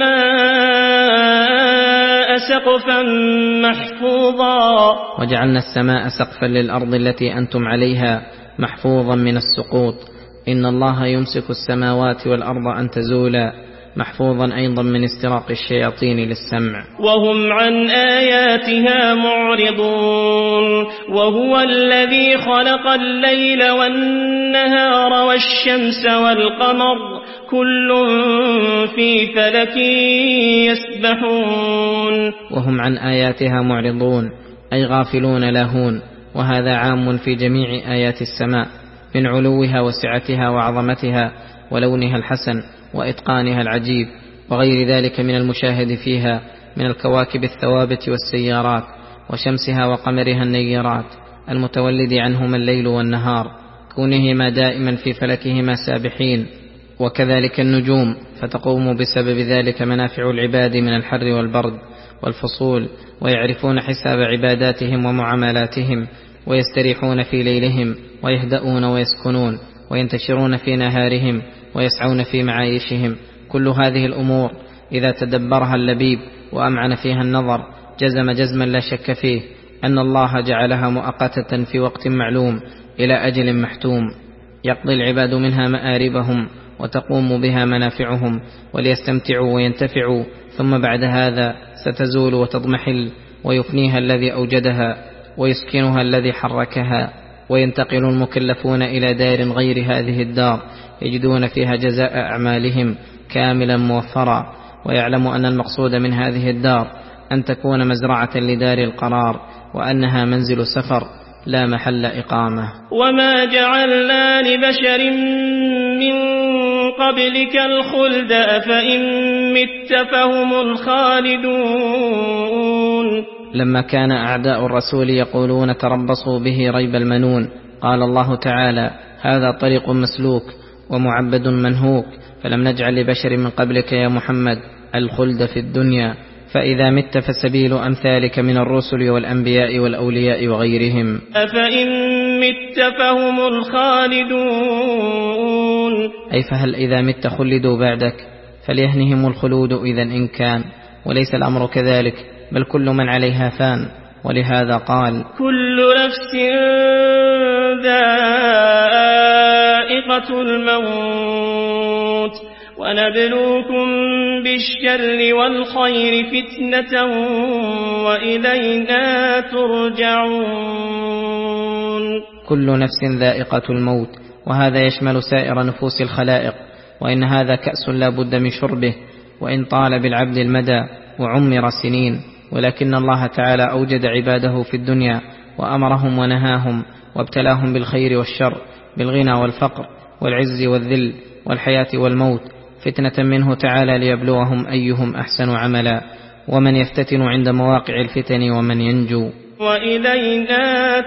السماء سقفا محفوظا وجعلنا السماء سقفا للأرض التي أنتم عليها محفوظا من السقوط. إن الله يمسك السماوات والأرض أن تزولا، محفوظا أيضا من استراق الشياطين للسمع. وهم عن آياتها معرضون. وهو الذي خلق الليل والنهار والشمس والقمر كل في فلك يسبحون. وهم عن آياتها معرضون أي غافلون لاهون، وهذا عام في جميع آيات السماء من علوها وسعتها وعظمتها ولونها الحسن وإتقانها العجيب، وغير ذلك من المشاهد فيها من الكواكب الثوابت والسيارات، وشمسها وقمرها النيرات المتولد عنهما الليل والنهار، كونهما دائما في فلكهما سابحين. وكذلك النجوم، فتقوم بسبب ذلك منافع العباد من الحر والبرد والفصول، ويعرفون حساب عباداتهم ومعاملاتهم، ويستريحون في ليلهم، ويهدؤون ويسكنون، وينتشرون في نهارهم، ويسعون في معايشهم. كل هذه الأمور إذا تدبرها اللبيب وأمعن فيها النظر جزم جزما لا شك فيه أن الله جعلها مؤقتة في وقت معلوم إلى أجل محتوم، يقضي العباد منها مآربهم وتقوم بها منافعهم وليستمتعوا وينتفعوا، ثم بعد هذا ستزول وتضمحل، ويفنيها الذي أوجدها ويسكنها الذي حركها، وينتقل المكلفون إلى دار غير هذه الدار يجدون فيها جزاء أعمالهم كاملا موفرا. ويعلم أن المقصود من هذه الدار أن تكون مزرعة لدار القرار، وأنها منزل سفر لا محل إقامة. وما جعلنا لبشر من قبلك الخلد أفإن مت فهم الخالدون. لما كان أعداء الرسول يقولون تربصوا به ريب المنون، قال الله تعالى: هذا طريق مسلوك ومعبد منهوك، فلم نجعل لبشر من قبلك يا محمد الخلد في الدنيا، فإذا مت فسبيل أمثالك من الرسل والأنبياء والأولياء وغيرهم. أفإن مت فهم الخالدون، أي فهل إذا مت خلدوا بعدك؟ فليهنهم الخلود إذا إن كان، وليس الأمر كذلك، بل كل من عليها فان. ولهذا قال: كل نفس ذائقة الموت ونبلوكم بالشر والخير فتنة وإلينا ترجعون. كل نفس ذائقة الموت، وهذا يشمل سائر نفوس الخلائق، وإن هذا كأس لا بد من شربه، وإن طال بالعبد المدى وعمر سنين، ولكن الله تعالى أوجد عباده في الدنيا وأمرهم ونهاهم وابتلاهم بالخير والشر، بالغنى والفقر والعز والذل والحياة والموت، فتنة منه تعالى ليبلوهم أيهم أحسن عملا، ومن يفتتن عند مواقع الفتن ومن ينجو. وإلينا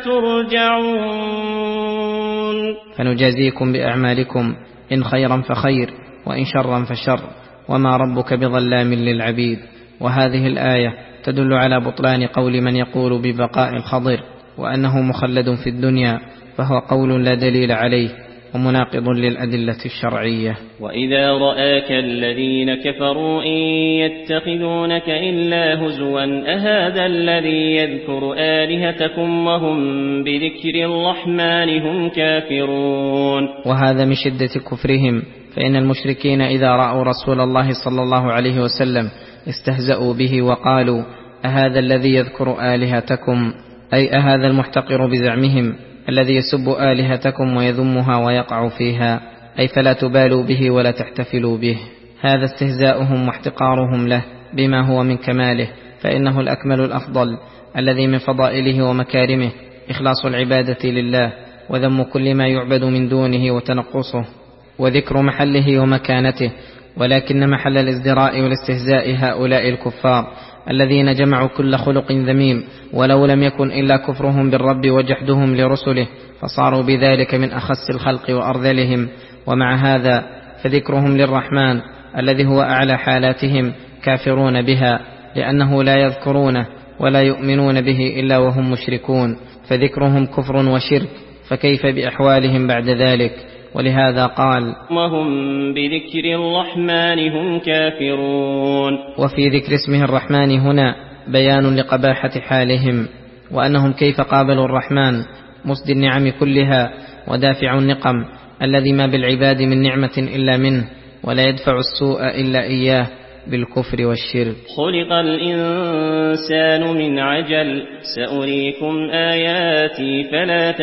ترجعون. فنجازيكم بأعمالكم، إن خيرا فخير وإن شرا فشر، وما ربك بظلام للعبيد. وهذه الآية تدل على بطلان قول من يقول ببقاء الخضر وأنه مخلد في الدنيا، فهو قول لا دليل عليه ومناقض للأدلة الشرعية. وإذا رآك الذين كفروا إن يتخذونك إلا هزوا أهذا الذي يذكر آلهتكم وهم بذكر الرحمن هم كافرون. وهذا من شدة كفرهم، فإن المشركين إذا رأوا رسول الله صلى الله عليه وسلم استهزأوا به وقالوا: أهذا الذي يذكر آلهتكم، أي أهذا المحتقر بزعمهم الذي يسب آلهتكم ويذمها ويقع فيها، أي فلا تبالوا به ولا تحتفلوا به. هذا استهزاؤهم واحتقارهم له بما هو من كماله، فإنه الأكمل الأفضل الذي من فضائله ومكارمه إخلاص العبادة لله وذم كل ما يعبد من دونه وتنقصه وذكر محله ومكانته، ولكن محل الازدراء والاستهزاء هؤلاء الكفار الذين جمعوا كل خلق ذميم، ولو لم يكن إلا كفرهم بالرب وجحدهم لرسله، فصاروا بذلك من أخس الخلق وأرذلهم. ومع هذا فذكرهم للرحمن الذي هو أعلى حالاتهم كافرون بها، لأنه لا يذكرونه ولا يؤمنون به إلا وهم مشركون، فذكرهم كفر وشرك، فكيف بأحوالهم بعد ذلك؟ ولهذا قال: وهم بذكر الرحمن هم كافرون. وفي ذكر اسمه الرحمن هنا بيان لقباحة حالهم، وأنهم كيف قابلوا الرحمن مسدي النعم كلها ودافع النقم الذي ما بالعباد من نعمة إلا منه، ولا يدفع السوء إلا إياه بالكفر والشرك. خلق الإنسان من عجل سأريكم آياتي فلا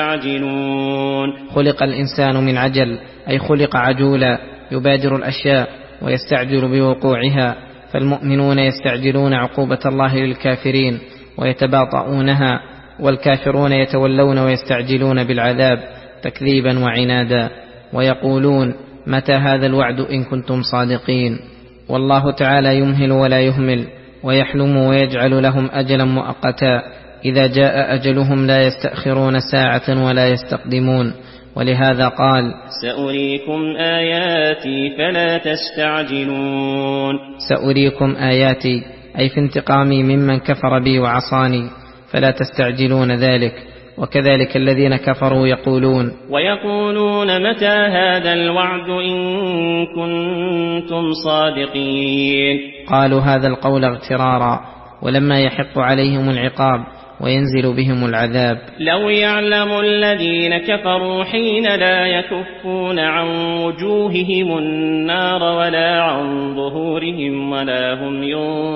تستعجلون. خلق الإنسان من عجل أي خلق عجولا يبادر الأشياء ويستعجل بوقوعها، فالمؤمنون يستعجلون عقوبة الله للكافرين ويتباطؤونها، والكافرون يتولون ويستعجلون بالعذاب تكذيبا وعنادا، ويقولون: متى هذا الوعد إن كنتم صادقين؟ والله تعالى يمهل ولا يهمل، ويحلم ويجعل لهم أجلا مؤقتا، إذا جاء أجلهم لا يستأخرون ساعة ولا يستقدمون. ولهذا قال: سأريكم آياتي فلا تستعجلون. سأريكم آياتي أي في انتقامي ممن كفر بي وعصاني، فلا تستعجلون ذلك. وكذلك الذين كفروا يقولون ويقولون متى هذا الوعد إن كنتم صادقين. قالوا هذا القول اغترارا، ولما يحق عليهم العقاب وينزل بهم العذاب. لو يعلم الذين كفروا حين لا يكفون عن وجوههم النار ولا عن ظهورهم ولا هم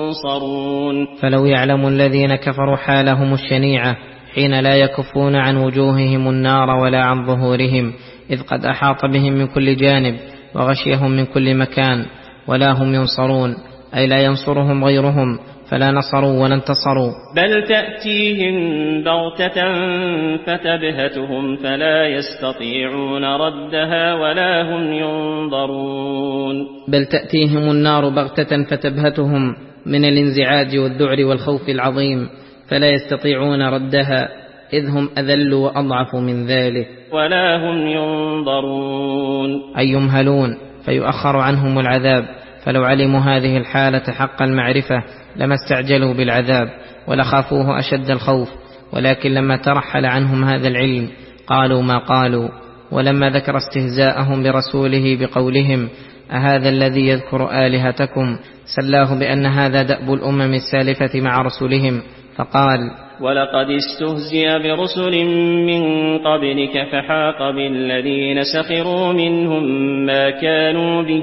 ينصرون. فلو يعلم الذين كفروا حالهم الشنيعة حين لا يكفون عن وجوههم النار ولا عن ظهورهم، إذ قد أحاط بهم من كل جانب وغشيهم من كل مكان، ولا هم ينصرون أي لا ينصرهم غيرهم، فلا نصروا ولا انتصروا. بل تأتيهم بغتة فتبهتهم فلا يستطيعون ردها ولا هم ينظرون. بل تأتيهم النار بغتة فتبهتهم من الانزعاج والذعر والخوف العظيم، فلا يستطيعون ردها، إذ هم أذل وأضعف من ذلك. ولا هم ينظرون أي يمهلون فيؤخر عنهم العذاب. فلو علموا هذه الحالة حق المعرفة لما استعجلوا بالعذاب ولخافوه أشد الخوف، ولكن لما ترحل عنهم هذا العلم قالوا ما قالوا. ولما ذكر استهزاءهم برسوله بقولهم أهذا الذي يذكر آلهتكم، سلاه بأن هذا دأب الأمم السالفة مع رسلهم، فقال: ولقد استهزئ برسل من قبلك فحاق بالذين سخروا منهم ما كانوا به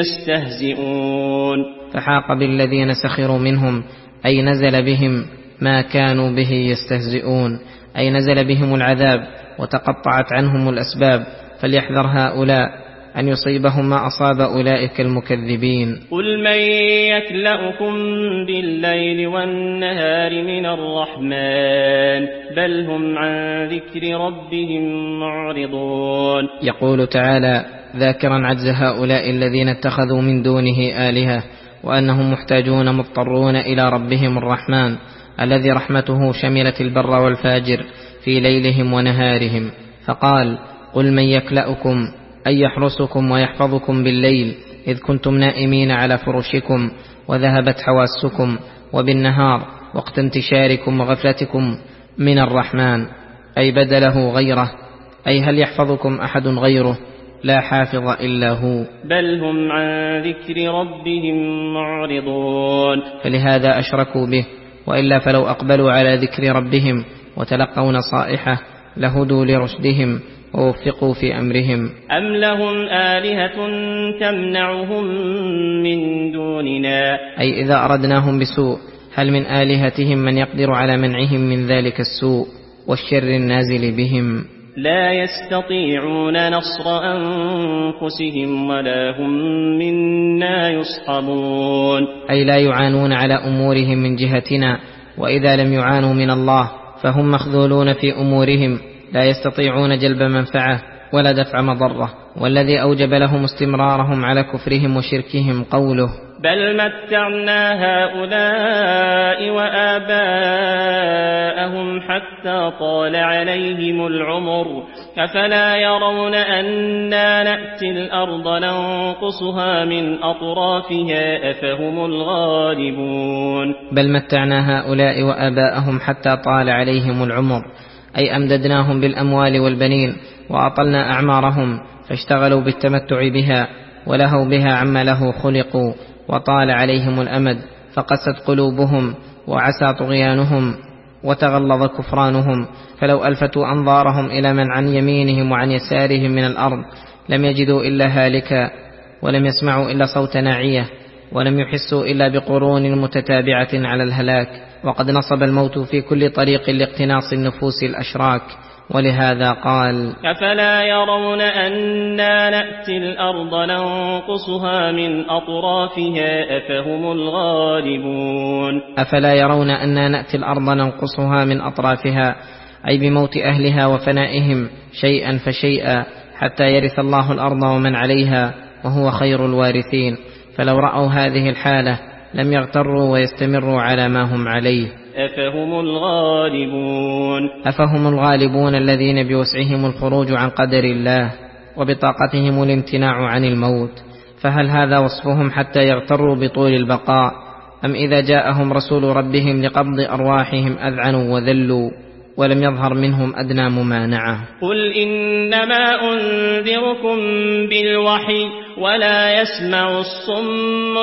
يستهزئون. فحاق بالذين سخروا منهم أي نزل بهم ما كانوا به يستهزئون، أي نزل بهم العذاب وتقطعت عنهم الأسباب. فليحذر هؤلاء أن يصيبهم ما أصاب أولئك المكذبين. قل من يكلأكم بالليل والنهار من الرحمن بل هم عن ذكر ربهم معرضون. يقول تعالى ذاكرا عجز هؤلاء الذين اتخذوا من دونه آلهة، وأنهم محتاجون مضطرون إلى ربهم الرحمن الذي رحمته شملت البر والفاجر في ليلهم ونهارهم. فقال: قل من يكلأكم أي يحرسكم ويحفظكم بالليل إذ كنتم نائمين على فرشكم وذهبت حواسكم، وبالنهار وقت انتشاركم وغفلتكم من الرحمن أي بدله غيره، أي هل يحفظكم أحد غيره؟ لا حافظ إلا هو. بل هم عن ذكر ربهم معرضون. فلهذا أشركوا به، وإلا فلو أقبلوا على ذكر ربهم وتلقوا نصائحه لهدوا لرشدهم ووفقوا في أمرهم. أم لهم آلهة تمنعهم من دوننا، أي إذا أردناهم بسوء هل من آلهتهم من يقدر على منعهم من ذلك السوء والشر النازل بهم؟ لا يستطيعون نصر أنفسهم ولا هم منا يصحبون. أي لا يعانون على أمورهم من جهتنا، وإذا لم يعانوا من الله فهم مخذولون في أمورهم، لا يستطيعون جلب منفعة ولا دفع مضرة. والذي أوجب لهم استمرارهم على كفرهم وشركهم قوله: بل متعنا هؤلاء وآباءهم حتى طال عليهم العمر أفلا يرون أنا نأتي الأرض ننقصها من أطرافها أفهم الغالبون. بل متعنا هؤلاء وآباءهم حتى طال عليهم العمر، أي أمددناهم بالأموال والبنين وأطلنا أعمارهم، فاشتغلوا بالتمتع بها ولهوا بها عما له خلقوا، وطال عليهم الأمد فقست قلوبهم وعسى طغيانهم وتغلظ كفرانهم. فلو ألفتوا أنظارهم إلى من عن يمينهم وعن يسارهم من الأرض لم يجدوا إلا هالكا، ولم يسمعوا إلا صوت ناعية، ولم يحسوا إلا بقرون متتابعة على الهلاك. وقد نصب الموت في كل طريق لاقتناص النفوس الأشراك، ولهذا قال: أفلا يرون أنا نأتي الأرض ننقصها من أطرافها أفهم الغالبون. أفلا يرون أنا نأتي الأرض ننقصها من أطرافها، أي بموت أهلها وفنائهم شيئا فشيئا حتى يرث الله الأرض ومن عليها وهو خير الوارثين. فلو رأوا هذه الحالة لم يغتروا ويستمروا على ما هم عليه. أفهم الغالبون. أفهم الغالبون الذين بوسعهم الخروج عن قدر الله وبطاقتهم الامتناع عن الموت. فهل هذا وصفهم حتى يغتروا بطول البقاء، أم إذا جاءهم رسول ربهم لقبض أرواحهم أذعنوا وذلوا ولم يظهر منهم أدنى ممانعة؟ قل إنما أنذركم بالوحي ولا يسمع الصم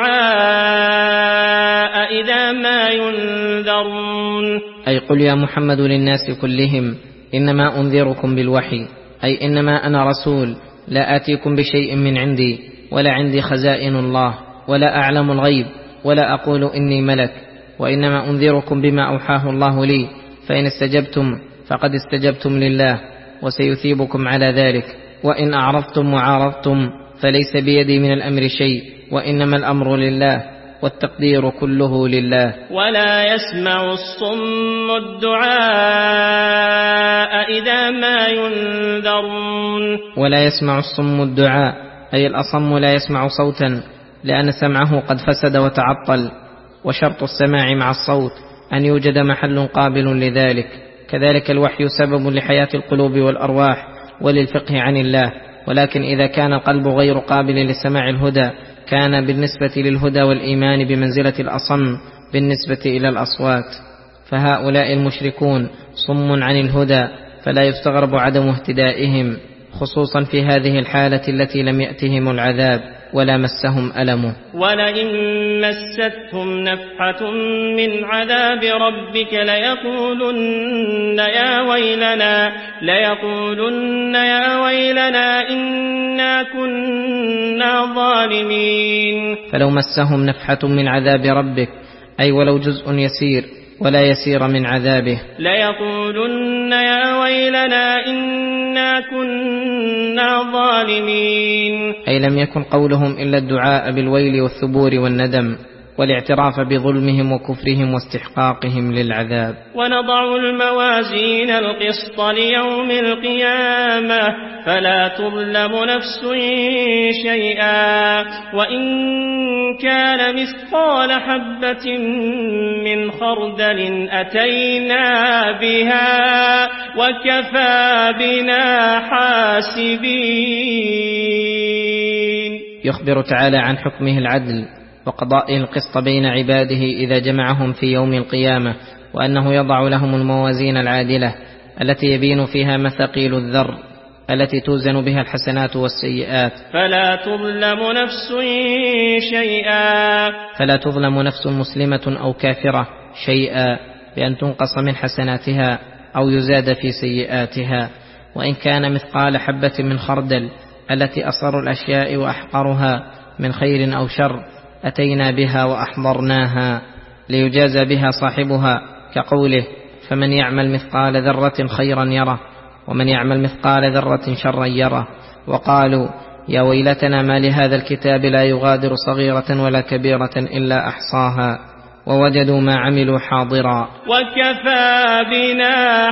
الدعاء إذا ما ينذرون. أي قل يا محمد للناس كلهم إنما أنذركم بالوحي، أي إنما أنا رسول لا آتيكم بشيء من عندي، ولا عندي خزائن الله، ولا أعلم الغيب، ولا أقول إني ملك، وإنما أنذركم بما أوحاه الله لي، فإن استجبتم فقد استجبتم لله وسيثيبكم على ذلك، وإن أعرضتم وعارضتم فليس بيدي من الأمر شيء، وإنما الأمر لله والتقدير كله لله. ولا يسمع الصم الدعاء إذا ما ينذرون. ولا يسمع الصم الدعاء، أي الأصم لا يسمع صوتا لأن سمعه قد فسد وتعطل، وشرط السماع مع الصوت أن يوجد محل قابل لذلك. كذلك الوحي سبب لحياة القلوب والأرواح وللفقه عن الله، ولكن إذا كان القلب غير قابل لسماع الهدى كان بالنسبة للهدى والإيمان بمنزلة الأصم بالنسبة إلى الأصوات. فهؤلاء المشركون صم عن الهدى، فلا يستغرب عدم اهتدائهم، خصوصا في هذه الحالة التي لم يأتهم العذاب ولا مسهم ألمه. ولئن مستهم نفحة من عذاب ربك ليقولن يا ويلنا ليقولن يا ويلنا إنا كنا ظالمين. فلو مسهم نفحة من عذاب ربك، أي ولو جزء يسير ولا يسير من عذابه، ليقولن يا ويلنا إنا كنا ظالمين، أي لم يكن قولهم إلا الدعاء بالويل والثبور والندم والاعتراف بظلمهم وكفرهم واستحقاقهم للعذاب. ونضع الموازين القسط ليوم القيامة فلا تظلم نفس شيئا وإن كان مثقال حبة من خردل أتينا بها وكفى بنا حاسبين. يخبر تعالى عن حكمه العدل وقضاء القسط بين عباده إذا جمعهم في يوم القيامة، وأنه يضع لهم الموازين العادلة التي يبين فيها مثاقيل الذر التي توزن بها الحسنات والسيئات. فلا تظلم نفس شيئا فلا تظلم نفس مسلمة أو كافرة شيئا بأن تنقص من حسناتها أو يزاد في سيئاتها، وإن كان مثقال حبة من خردل التي أصغر الأشياء وأحقرها من خير أو شر أتينا بها وأحضرناها ليجازى بها صاحبها، كقوله: فمن يعمل مثقال ذرة خيرا يره ومن يعمل مثقال ذرة شرا يره. وقالوا يا ويلتنا ما لهذا الكتاب لا يغادر صغيرة ولا كبيرة إلا أحصاها ووجدوا ما عملوا حاضرا وكفى بنا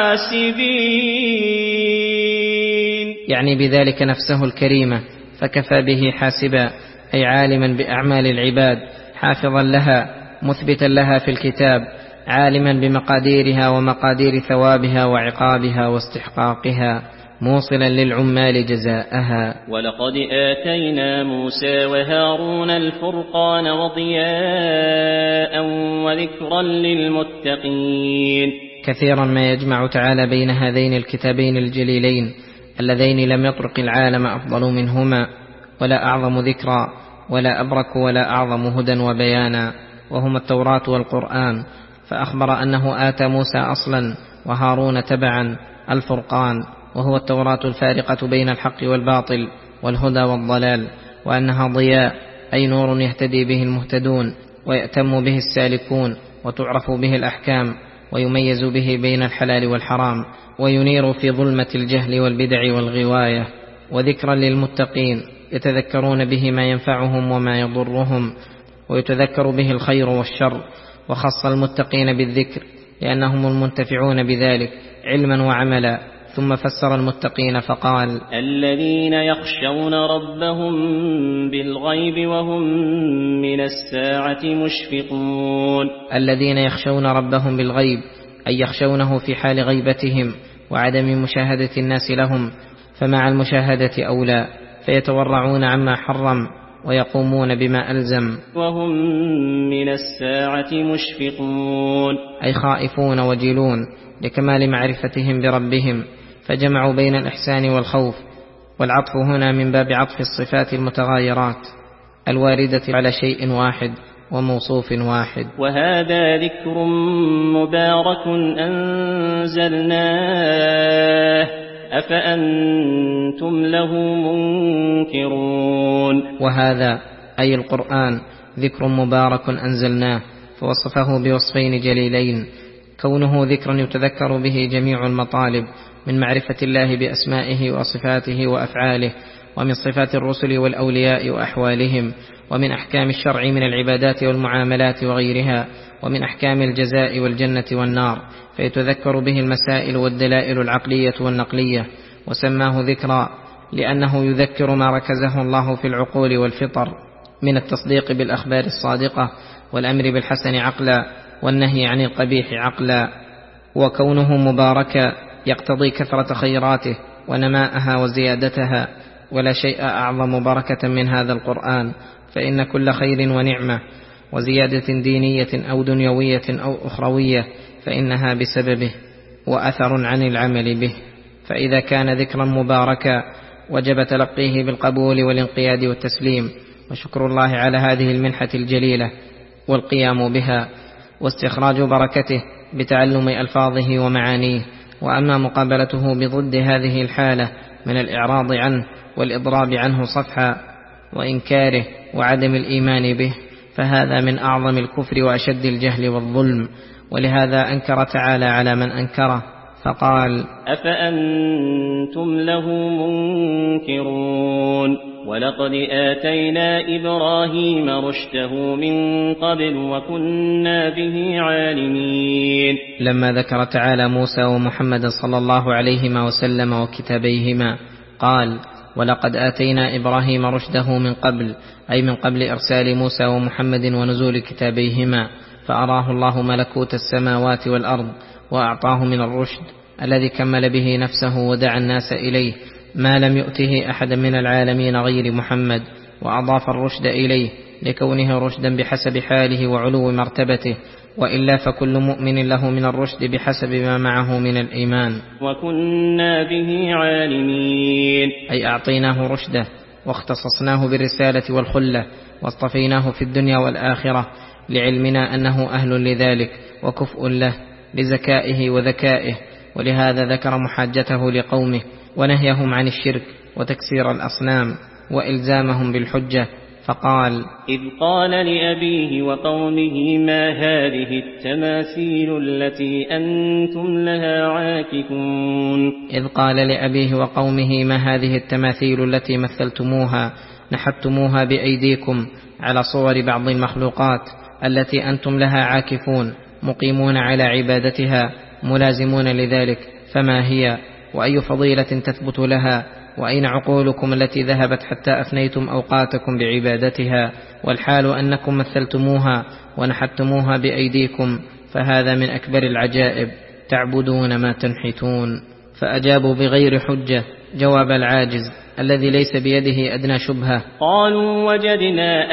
حاسبين، يعني بذلك نفسه الكريمة، فكفى به حاسبا أي عالما بأعمال العباد، حافظا لها مثبتا لها في الكتاب، عالما بمقاديرها ومقادير ثوابها وعقابها واستحقاقها، موصلا للعمال جزاءها. ولقد آتينا موسى وهارون الفرقان وضياء وذكرا للمتقين. كثيرا ما يجمع تعالى بين هذين الكتابين الجليلين اللذين لم يطرق العالم أفضل منهما، ولا أعظم ذكرا ولا أبرك ولا أعظم هدى وبيانا، وهما التوراة والقرآن. فأخبر أنه آتى موسى أصلا وهارون تبعا الفرقان، وهو التوراة الفارقة بين الحق والباطل والهدى والضلال، وأنها ضياء أي نور يهتدي به المهتدون ويأتم به السالكون، وتعرف به الأحكام ويميز به بين الحلال والحرام، وينير في ظلمة الجهل والبدع والغواية. وذكرا للمتقين يتذكرون به ما ينفعهم وما يضرهم، ويتذكر به الخير والشر. وخص المتقين بالذكر لأنهم المنتفعون بذلك علما وعملا. ثم فسر المتقين فقال الذين يخشون ربهم بالغيب وهم من الساعة مشفقون. الذين يخشون ربهم بالغيب أي يخشونه في حال غيبتهم وعدم مشاهدة الناس لهم، فمع المشاهدة أولى، فيتورعون عما حرم ويقومون بما ألزم. وهم من الساعة مشفقون أي خائفون وجلون لكمال معرفتهم بربهم، فجمعوا بين الإحسان والخوف. والعطف هنا من باب عطف الصفات المتغايرات الواردة على شيء واحد وموصوف واحد. وهذا ذكر مبارك أنزلناه أفأنتم له منكرون. وهذا أي القرآن ذكر مبارك أنزلناه، فوصفه بوصفين جليلين: كونه ذكرا يتذكر به جميع المطالب من معرفة الله بأسمائه وصفاته وأفعاله، ومن صفات الرسل والأولياء وأحوالهم، ومن أحكام الشرع من العبادات والمعاملات وغيرها، ومن أحكام الجزاء والجنة والنار، فيتذكر به المسائل والدلائل العقلية والنقلية. وسماه ذكرا لأنه يذكر ما ركزه الله في العقول والفطر من التصديق بالأخبار الصادقة والأمر بالحسن عقلا والنهي عن القبيح عقلا. وكونه مباركا يقتضي كثرة خيراته ونماءها وزيادتها، ولا شيء أعظم بركة من هذا القرآن، فإن كل خير ونعمة وزيادة دينية أو دنيوية أو أخروية فإنها بسببه وأثر عن العمل به. فإذا كان ذكرا مباركا وجب تلقيه بالقبول والانقياد والتسليم، وشكر الله على هذه المنحة الجليلة والقيام بها، واستخراج بركته بتعلم ألفاظه ومعانيه. وأما مقابلته بضد هذه الحالة من الإعراض عنه والإضراب عنه صفحا وإنكاره وعدم الإيمان به، فهذا من أعظم الكفر وأشد الجهل والظلم. ولهذا أنكر تعالى على من أنكره فقال أفأنتم له منكرون. ولقد آتينا إبراهيم رشده من قبل وكنا به عالمين. لما ذكر تعالى موسى ومحمد صلى الله عليهما وسلم وكتابيهما قال ولقد آتينا إبراهيم رشده من قبل، أي من قبل إرسال موسى ومحمد ونزول كتابيهما، فأراه الله ملكوت السماوات والأرض وأعطاه من الرشد الذي كمل به نفسه ودعا الناس إليه ما لم يؤته أحد من العالمين غير محمد، وأضاف الرشد إليه لكونه رشدا بحسب حاله وعلو مرتبته، وإلا فكل مؤمن له من الرشد بحسب ما معه من الإيمان. وكنا به عالمين، أي أعطيناه رشده واختصصناه بالرسالة والخلة واصطفيناه في الدنيا والآخرة لعلمنا أنه أهل لذلك وكفء له لذكائه وذكائه. ولهذا ذكر محاجته لقومه ونهيهم عن الشرك وتكسير الأصنام وإلزامهم بالحجة فقال: إذ قال لأبيه وقومه ما هذه التماثيل التي أنتم لها عاكفون إذ قال لأبيه وقومه ما هذه التماثيل التي مثلتموها نحتموها بأيديكم على صور بعض المخلوقات التي أنتم لها عاكفون مقيمون على عبادتها ملازمون لذلك، فما هي؟ وأي فضيلة تثبت لها؟ وأين عقولكم التي ذهبت حتى أفنيتم أوقاتكم بعبادتها، والحال أنكم مثلتموها ونحتموها بأيديكم؟ فهذا من أكبر العجائب، تعبدون ما تنحتون. فأجابوا بغير حجة جواب العاجز الذي ليس بيده أدنى شبهة. قالوا وجدنا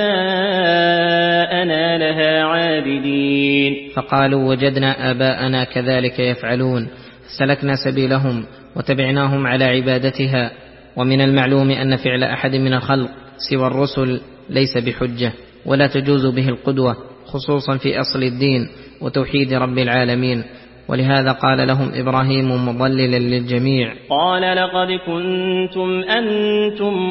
آباءنا لها عابدين. فقالوا وجدنا آباءنا كذلك يفعلون، سلكنا سبيلهم وتبعناهم على عبادتها. ومن المعلوم أن فعل أحد من الخلق سوى الرسل ليس بحجة ولا تجوز به القدوة، خصوصا في أصل الدين وتوحيد رب العالمين. ولهذا قال لهم إبراهيم مضللا للجميع: قال لقد كنتم أنتم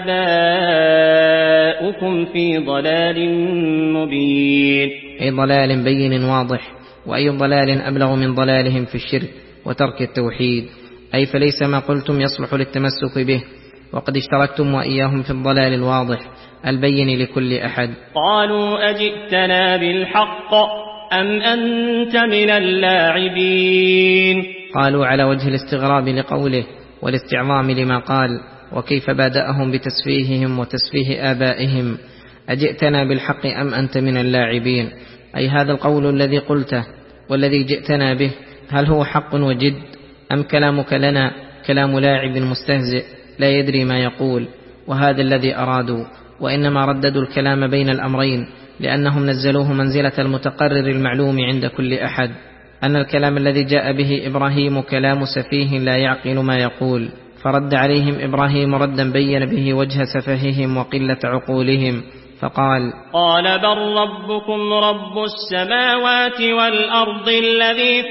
وآباؤكم في ضلال مبين. أي ضلال بين واضح، وأي ضلال أبلغ من ضلالهم في الشرك وترك التوحيد، أي فليس ما قلتم يصلح للتمسك به، وقد اشتركتم وإياهم في الضلال الواضح البين لكل أحد. قالوا أجئتنا بالحق أم أنت من اللاعبين. قالوا على وجه الاستغراب لقوله والاستعظام لما قال، وكيف بادأهم بتسفيههم وتسفيه آبائهم: أجئتنا بالحق أم أنت من اللاعبين؟ أي هذا القول الذي قلته والذي جئتنا به هل هو حق وجد، أم كلامك لنا كلام لاعب مستهزئ لا يدري ما يقول؟ وهذا الذي أرادوا، وإنما رددوا الكلام بين الأمرين لأنهم نزلوه منزلة المتقرر المعلوم عند كل أحد، أن الكلام الذي جاء به إبراهيم كلام سفيه لا يعقل ما يقول. فرد عليهم إبراهيم ردا بين به وجه سفههم وقلة عقولهم، فقال: قال بل ربكم رب السماوات والأرض الذي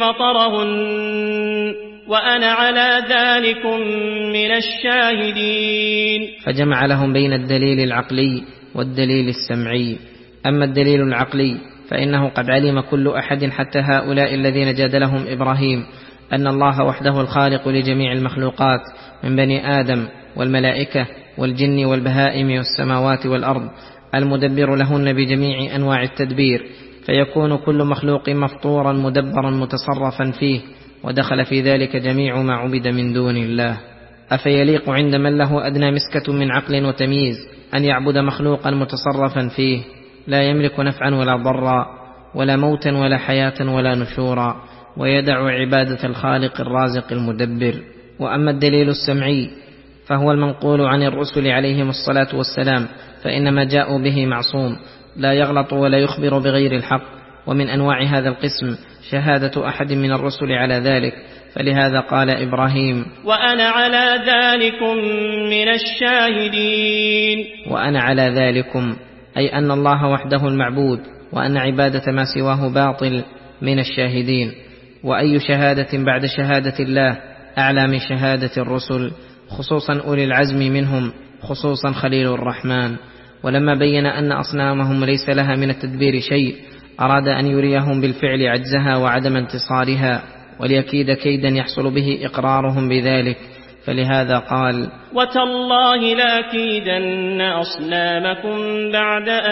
فطرهن وأنا على ذلكم من الشاهدين. فجمع لهم بين الدليل العقلي والدليل السمعي. أما الدليل العقلي فإنه قد علم كل أحد حتى هؤلاء الذين جادلهم إبراهيم أن الله وحده الخالق لجميع المخلوقات من بني آدم والملائكة والجن والبهائم والسماوات والأرض، المدبر لهن بجميع أنواع التدبير، فيكون كل مخلوق مفطورا مدبرا متصرفا فيه، ودخل في ذلك جميع ما عبد من دون الله. أفيليق عند من له أدنى مسكة من عقل وتمييز أن يعبد مخلوقا متصرفا فيه لا يملك نفعا ولا ضرا ولا موتا ولا حياة ولا نشورا، ويدع عبادة الخالق الرازق المدبر؟ وأما الدليل السمعي فهو المنقول عن الرسل عليهم الصلاة والسلام، فإنما جاءوا به معصوم لا يغلط ولا يخبر بغير الحق. ومن أنواع هذا القسم شهادة أحد من الرسل على ذلك، فلهذا قال إبراهيم: وأنا على ذلكم من الشاهدين. وأنا على ذلكم أي أن الله وحده المعبود وأن عبادة ما سواه باطل من الشاهدين. وأي شهادة بعد شهادة الله أعلى من شهادة الرسل، خصوصا أولي العزم منهم، خصوصا خليل الرحمن. ولما بين أن أصنامهم ليس لها من التدبير شيء أراد أن يريهم بالفعل عجزها وعدم انتصارها، وليكيد كيدا يحصل به إقرارهم بذلك، فلهذا قال: وتالله لأكيدن أصنامكم بعد أن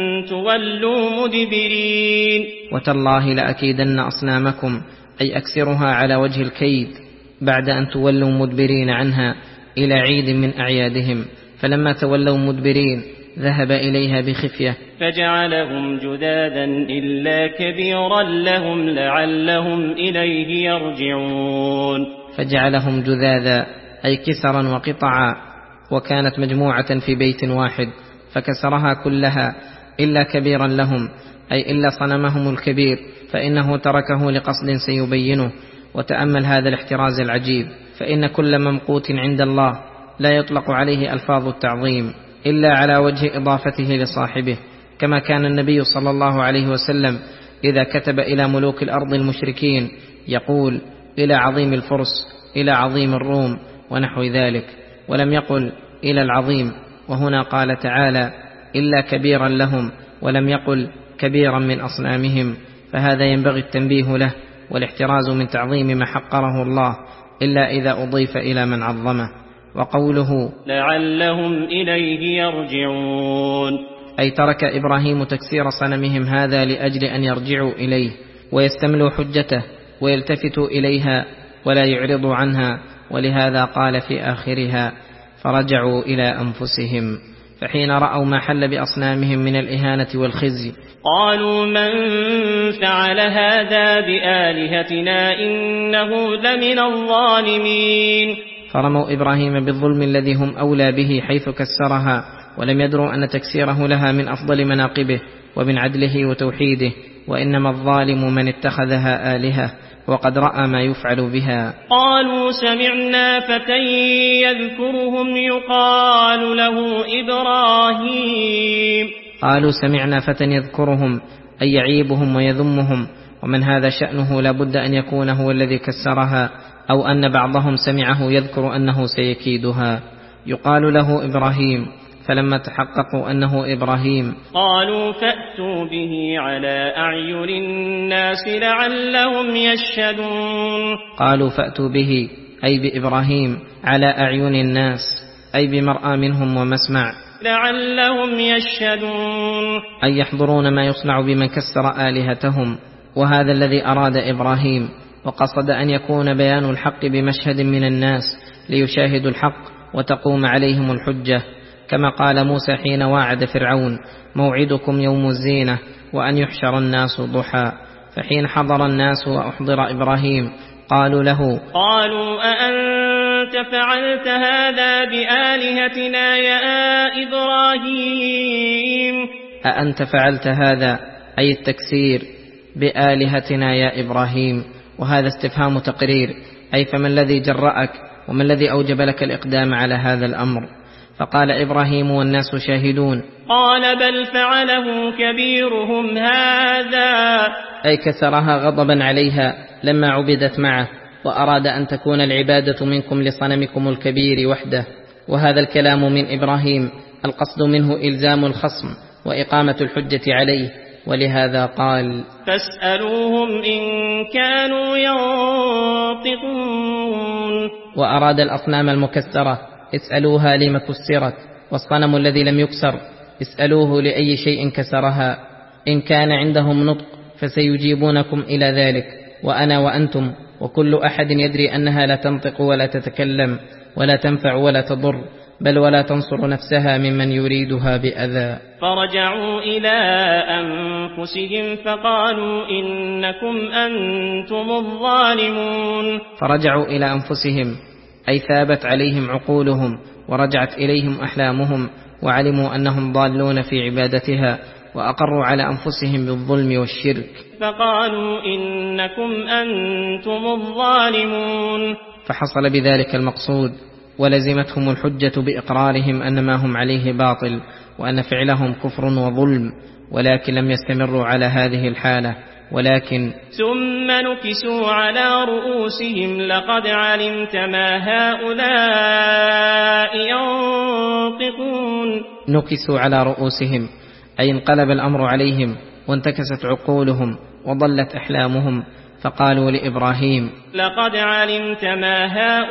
تولوا مدبرين. وتالله لأكيدن أصنامكم أي أكسرها على وجه الكيد بعد أن تولوا مدبرين عنها إلى عيد من أعيادهم، فلما تولوا مدبرين ذهب إليها بخفية فجعلهم جذاذا إلا كبيرا لهم لعلهم إليه يرجعون. فجعلهم جذاذا أي كسرا وقطعا، وكانت مجموعة في بيت واحد فكسرها كلها إلا كبيرا لهم أي إلا صنمهم الكبير، فإنه تركه لقصد سيبينه. وتأمل هذا الاحتراز العجيب، فإن كل ممقوت عند الله لا يطلق عليه ألفاظ التعظيم إلا على وجه إضافته لصاحبه، كما كان النبي صلى الله عليه وسلم إذا كتب إلى ملوك الأرض المشركين يقول: إلى عظيم الفرس، إلى عظيم الروم، ونحو ذلك، ولم يقل إلى العظيم. وهنا قال تعالى: إلا كبيرا لهم، ولم يقل كبيرا من أصنامهم، فهذا ينبغي التنبيه له والاحتراز من تعظيم ما حقره الله إلا إذا أضيف إلى من عظمه. وقوله لعلهم إليه يرجعون، أي ترك إبراهيم تكسير صنمهم هذا لأجل أن يرجعوا إليه ويستملوا حجته ويلتفتوا إليها ولا يعرضوا عنها، ولهذا قال في آخرها فرجعوا إلى أنفسهم. فحين رأوا ما حل بأصنامهم من الإهانة والخزي قالوا من فعل هذا بآلهتنا إنه لمن الظالمين، فرموا إبراهيم بالظلم الذي هم أولى به حيث كسرها، ولم يدروا أن تكسيره لها من أفضل مناقبه ومن عدله وتوحيده، وإنما الظالم من اتخذها آلهة وقد رأى ما يفعل بها. قالوا سمعنا فتى يذكرهم يقال له إبراهيم، قالوا سمعنا فتى يذكرهم أي يعيبهم ويذمهم، ومن هذا شأنه لا بد أن يكون هو الذي كسرها، أو أن بعضهم سمعه يذكر أنه سيكيدها. يقال له إبراهيم، فلما تحققوا أنه إبراهيم قالوا فأتوا به على أعين الناس لعلهم يشهدون، قالوا فأتوا به أي بإبراهيم على أعين الناس أي بمرأى منهم ومسمع، لعلهم يشهدون أي يحضرون ما يصنع بمن كسر آلهتهم. وهذا الذي أراد إبراهيم، وقصد أن يكون بيان الحق بمشهد من الناس ليشاهدوا الحق وتقوم عليهم الحجة، كما قال موسى حين واعد فرعون موعدكم يوم الزينة وأن يحشر الناس ضحى. فحين حضر الناس وأحضر إبراهيم قالوا له قالوا أأنت فعلت هذا بآلهتنا يا إبراهيم، أأنت فعلت هذا أي التكسير بآلهتنا يا إبراهيم، وهذا استفهام تقرير، أي فما الذي جرأك وما الذي أوجب لك الإقدام على هذا الأمر؟ فقال إبراهيم والناس شاهدون قال بل فعله كبيرهم هذا، أي كسرها غضبا عليها لما عبدت معه، وأراد أن تكون العبادة منكم لصنمكم الكبير وحده. وهذا الكلام من إبراهيم القصد منه إلزام الخصم وإقامة الحجة عليه، ولهذا قال فاسألوهم إن كانوا ينطقون، وأراد الأصنام المكسرة اسألوها لما كسرت، والصنم الذي لم يكسر اسألوه لأي شيء كسرها، إن كان عندهم نطق فسيجيبونكم إلى ذلك، وأنا وأنتم وكل أحد يدري أنها لا تنطق ولا تتكلم ولا تنفع ولا تضر، بل ولا تنصر نفسها ممن يريدها بأذى. فرجعوا إلى أنفسهم فقالوا إنكم أنتم الظالمون، فرجعوا إلى أنفسهم أي ثابت عليهم عقولهم ورجعت إليهم أحلامهم، وعلموا أنهم ضالون في عبادتها، وأقروا على أنفسهم بالظلم والشرك، فقالوا إنكم أنتم الظالمون. فحصل بذلك المقصود، ولزمتهم الحجة بإقرارهم أن ما هم عليه باطل، وأن فعلهم كفر وظلم، ولكن لم يستمروا على هذه الحالة، ولكن ثم نكسوا على رؤوسهم لقد علمت ما هؤلاء ينطقون. نكسوا على رؤوسهم أي انقلب الأمر عليهم وانتكست عقولهم وضلت أحلامهم، فقالوا لإبراهيم لقد علمت ما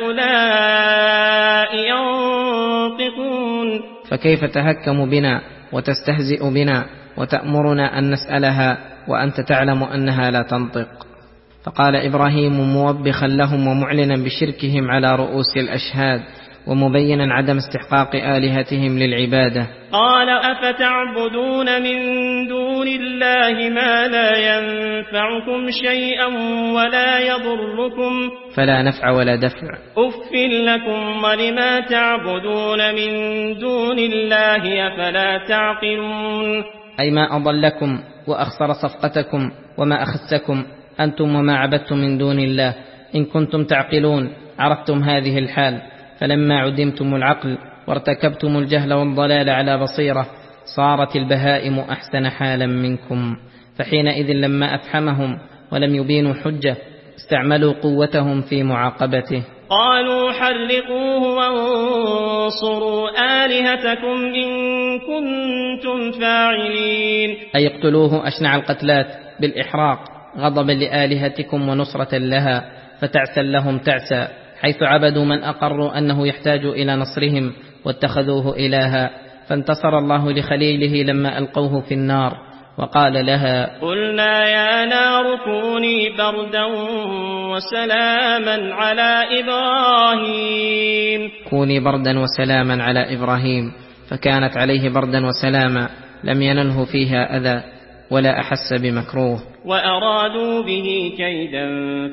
هؤلاء ينطقون، فكيف تهكم بنا وتستهزئ بنا وتأمرنا أن نسألها وأنت تعلم أنها لا تنطق؟ فقال إبراهيم موبخا لهم ومعلنا بشركهم على رؤوس الأشهاد، ومبينا عدم استحقاق آلهتهم للعبادة. قال أفتعبدون من دون الله ما لا ينفعكم شيئا ولا يضركم فلا نفع ولا دفع، أف لكم ولما تعبدون من دون الله أفلا تعقلون. أي ما أضلكم وأخسر صفقتكم وما أخسكم أنتم وما عبدتم من دون الله، إن كنتم تعقلون عرفتم هذه الحال، فلما عدمتم العقل وارتكبتم الجهل والضلال على بصيرة صارت البهائم أحسن حالا منكم، فحينئذ لما أفحمهم ولم يبينوا حجة استعملوا قوتهم في معاقبته. قالوا حرقوه وانصروا آلهتكم إن كنتم فاعلين. أي اقتلوه أشنع القتلات بالإحراق غضبا لآلهتكم ونصرة لها، فتعسا لهم تعسا، حيث عبدوا من أقروا أنه يحتاج إلى نصرهم واتخذوه إلها. فانتصر الله لخليله لما ألقوه في النار وقال لها: قلنا يا نار كوني بردا وسلاما على إبراهيم. كوني بردا وسلاما على إبراهيم، فكانت عليه بردا وسلاما، لم ينله فيها أذى ولا أحس بمكروه. وأرادوا به كيدا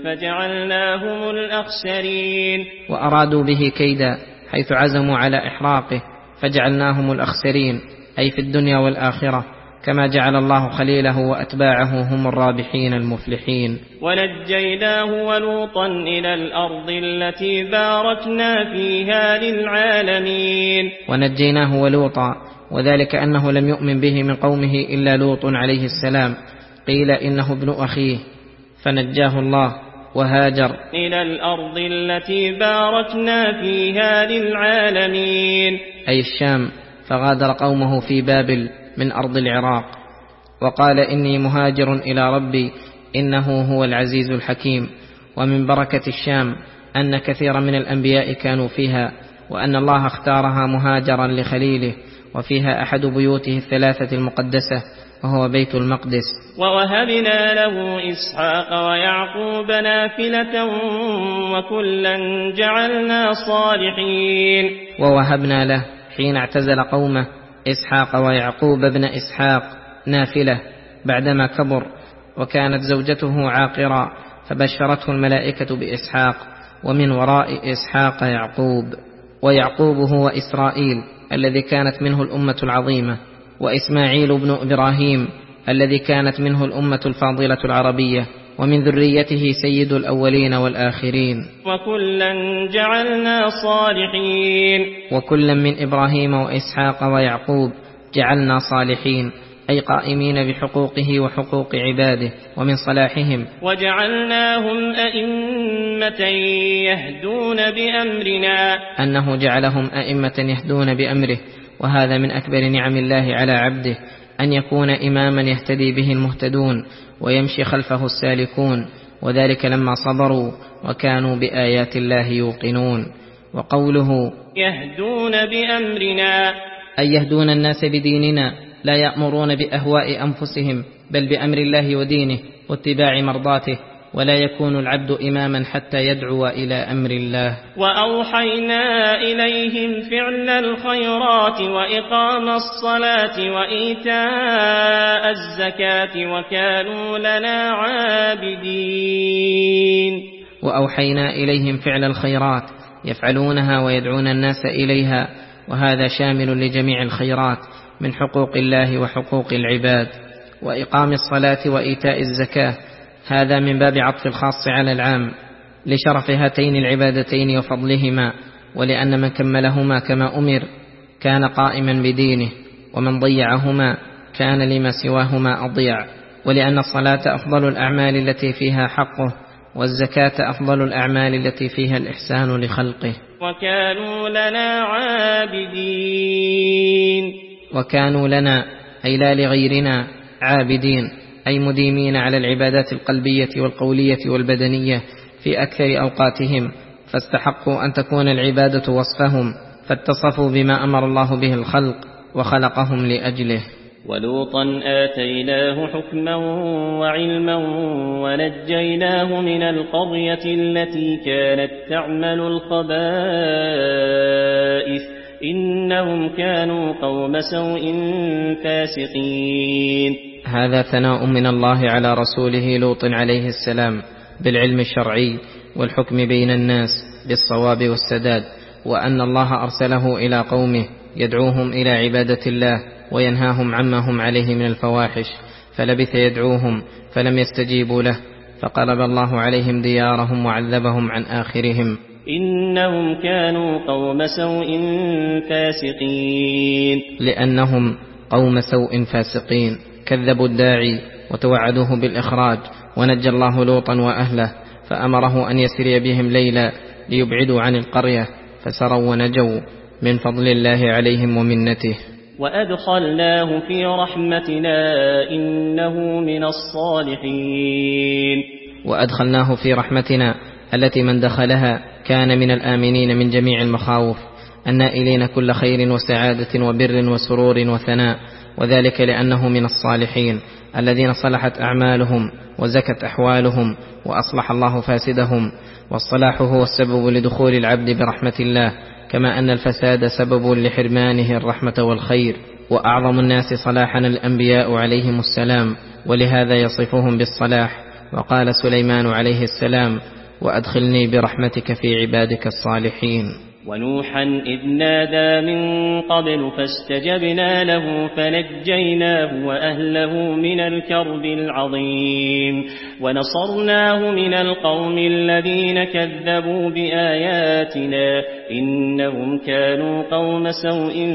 فجعلناهم الأخسرين. وأرادوا به كيدا حيث عزموا على إحراقه فجعلناهم الأخسرين، أي في الدنيا والآخرة، كما جعل الله خليله وأتباعه هم الرابحين المفلحين. ونجيناه ولوطا إلى الأرض التي باركنا فيها للعالمين. ونجيناه ولوطا، وذلك أنه لم يؤمن به من قومه إلا لوط عليه السلام، قيل إنه ابن أخيه، فنجاه الله وهاجر إلى الأرض التي باركنا فيها للعالمين، أي الشام، فغادر قومه في بابل من أرض العراق، وقال إني مهاجر إلى ربي إنه هو العزيز الحكيم. ومن بركة الشام أن كثيرا من الأنبياء كانوا فيها، وأن الله اختارها مهاجرا لخليله، وفيها أحد بيوته الثلاثة المقدسة وهو بيت المقدس. ووهبنا له إسحاق ويعقوب نافلة وكلا جعلنا صالحين. ووهبنا له حين اعتزل قومه إسحاق ويعقوب ابن إسحاق نافلة بعدما كبر، وكانت زوجته عاقرا، فبشرته الملائكة بإسحاق، ومن وراء إسحاق يعقوب. ويعقوب هو إسرائيل الذي كانت منه الأمة العظيمة، وإسماعيل بن إبراهيم الذي كانت منه الأمة الفاضلة العربية، ومن ذريته سيد الأولين والآخرين. وكلا جعلنا صالحين. وكلا من إبراهيم وإسحاق ويعقوب جعلنا صالحين، أي قائمين بحقوقه وحقوق عباده ومن صلاحهم. وجعلناهم أئمة يهدون بأمرنا، أنه جعلهم أئمة يهدون بأمره، وهذا من أكبر نعم الله على عبده، أن يكون إماما يهتدي به المهتدون ويمشي خلفه السالكون، وذلك لما صبروا وكانوا بآيات الله يوقنون. وقوله يهدون بأمرنا، أي يهدون الناس بديننا، لا يأمرون بأهواء أنفسهم بل بأمر الله ودينه واتباع مرضاته، ولا يكون العبد إماما حتى يدعو إلى أمر الله. وأوحينا إليهم فعل الخيرات وإقام الصلاة وإيتاء الزكاة وكانوا لنا عابدين. وأوحينا إليهم فعل الخيرات، يفعلونها ويدعون الناس إليها، وهذا شامل لجميع الخيرات من حقوق الله وحقوق العباد. وإقام الصلاة وإيتاء الزكاة، هذا من باب عطف الخاص على العام، لشرف هاتين العبادتين وفضلهما، ولأن من كملهما كما أمر كان قائما بدينه، ومن ضيعهما كان لما سواهما أضيع. ولأن الصلاة أفضل الأعمال التي فيها حقه، والزكاة أفضل الأعمال التي فيها الإحسان لخلقه. وكانوا لنا عابدين. وكانوا لنا أي لا لغيرنا عابدين، أي مديمين على العبادات القلبية والقولية والبدنية في أكثر أوقاتهم، فاستحقوا أن تكون العبادة وصفهم، فاتصفوا بما أمر الله به الخلق وخلقهم لأجله. ولوطا آتيناه حكما وعلما ونجيناه من القرية التي كانت تعمل الخبائث إنهم كانوا قوم سوء فاسقين. هذا ثناء من الله على رسوله لوط عليه السلام بالعلم الشرعي والحكم بين الناس بالصواب والسداد، وأن الله أرسله إلى قومه يدعوهم إلى عبادة الله وينهاهم عما هم عليه من الفواحش، فلبث يدعوهم فلم يستجيبوا له، فقلب الله عليهم ديارهم وعذبهم عن آخرهم. إنهم كانوا قوم سوء فاسقين، لأنهم قوم سوء فاسقين، كذبوا الداعي وتوعدوه بالإخراج، ونجى الله لوطا وأهله، فأمره أن يسري بهم ليلا ليبعدوا عن القرية، فسروا ونجوا من فضل الله عليهم ومنته. وأدخلناه في رحمتنا إنه من الصالحين. وأدخلناه في رحمتنا التي من دخلها كان من الآمنين من جميع المخاوف، النائلين كل خير وسعادة وبر وسرور وثناء، وذلك لأنه من الصالحين الذين صلحت أعمالهم وزكت أحوالهم وأصلح الله فاسدهم. والصلاح هو السبب لدخول العبد برحمة الله، كما أن الفساد سبب لحرمانه الرحمة والخير. وأعظم الناس صلاحا الأنبياء عليهم السلام، ولهذا يصفهم بالصلاح. وقال سليمان عليه السلام: وأدخلني برحمتك في عبادك الصالحين. ونوحا إذ نادى من قبل فاستجبنا له فنجيناه وأهله من الكرب العظيم ونصرناه من القوم الذين كذبوا بآياتنا إنهم كانوا قوم سوء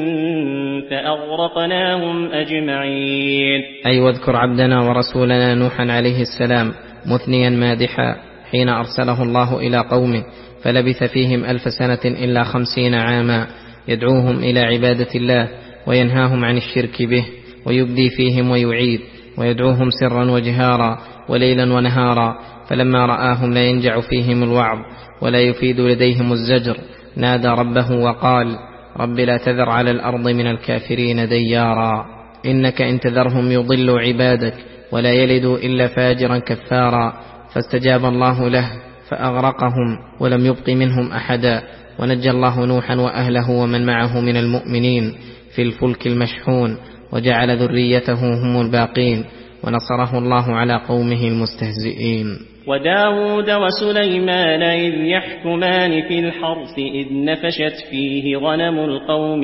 فأغرقناهم أجمعين. أي واذكر عبدنا ورسولنا نوحا عليه السلام مثنيا مادحا حين أرسله الله إلى قومه، فلبث فيهم ألف سنة إلا خمسين عاما، يدعوهم إلى عبادة الله وينهاهم عن الشرك به، ويبدي فيهم ويعيد، ويدعوهم سرا وجهارا وليلا ونهارا. فلما رآهم لا ينجع فيهم الوعظ ولا يفيد لديهم الزجر، نادى ربه وقال: رب لا تذر على الأرض من الكافرين ديارا، إنك إن تذرهم يضلوا عبادك ولا يلدوا إلا فاجرا كفارا. فاستجاب الله له فأغرقهم ولم يبق منهم أحدا، ونجى الله نوحا وأهله ومن معه من المؤمنين في الفلك المشحون، وجعل ذريته هم الباقين، ونصره الله على قومه المستهزئين. وداود وسليمان إذ يحكمان في الحرث إذ نفشت فيه غنم القوم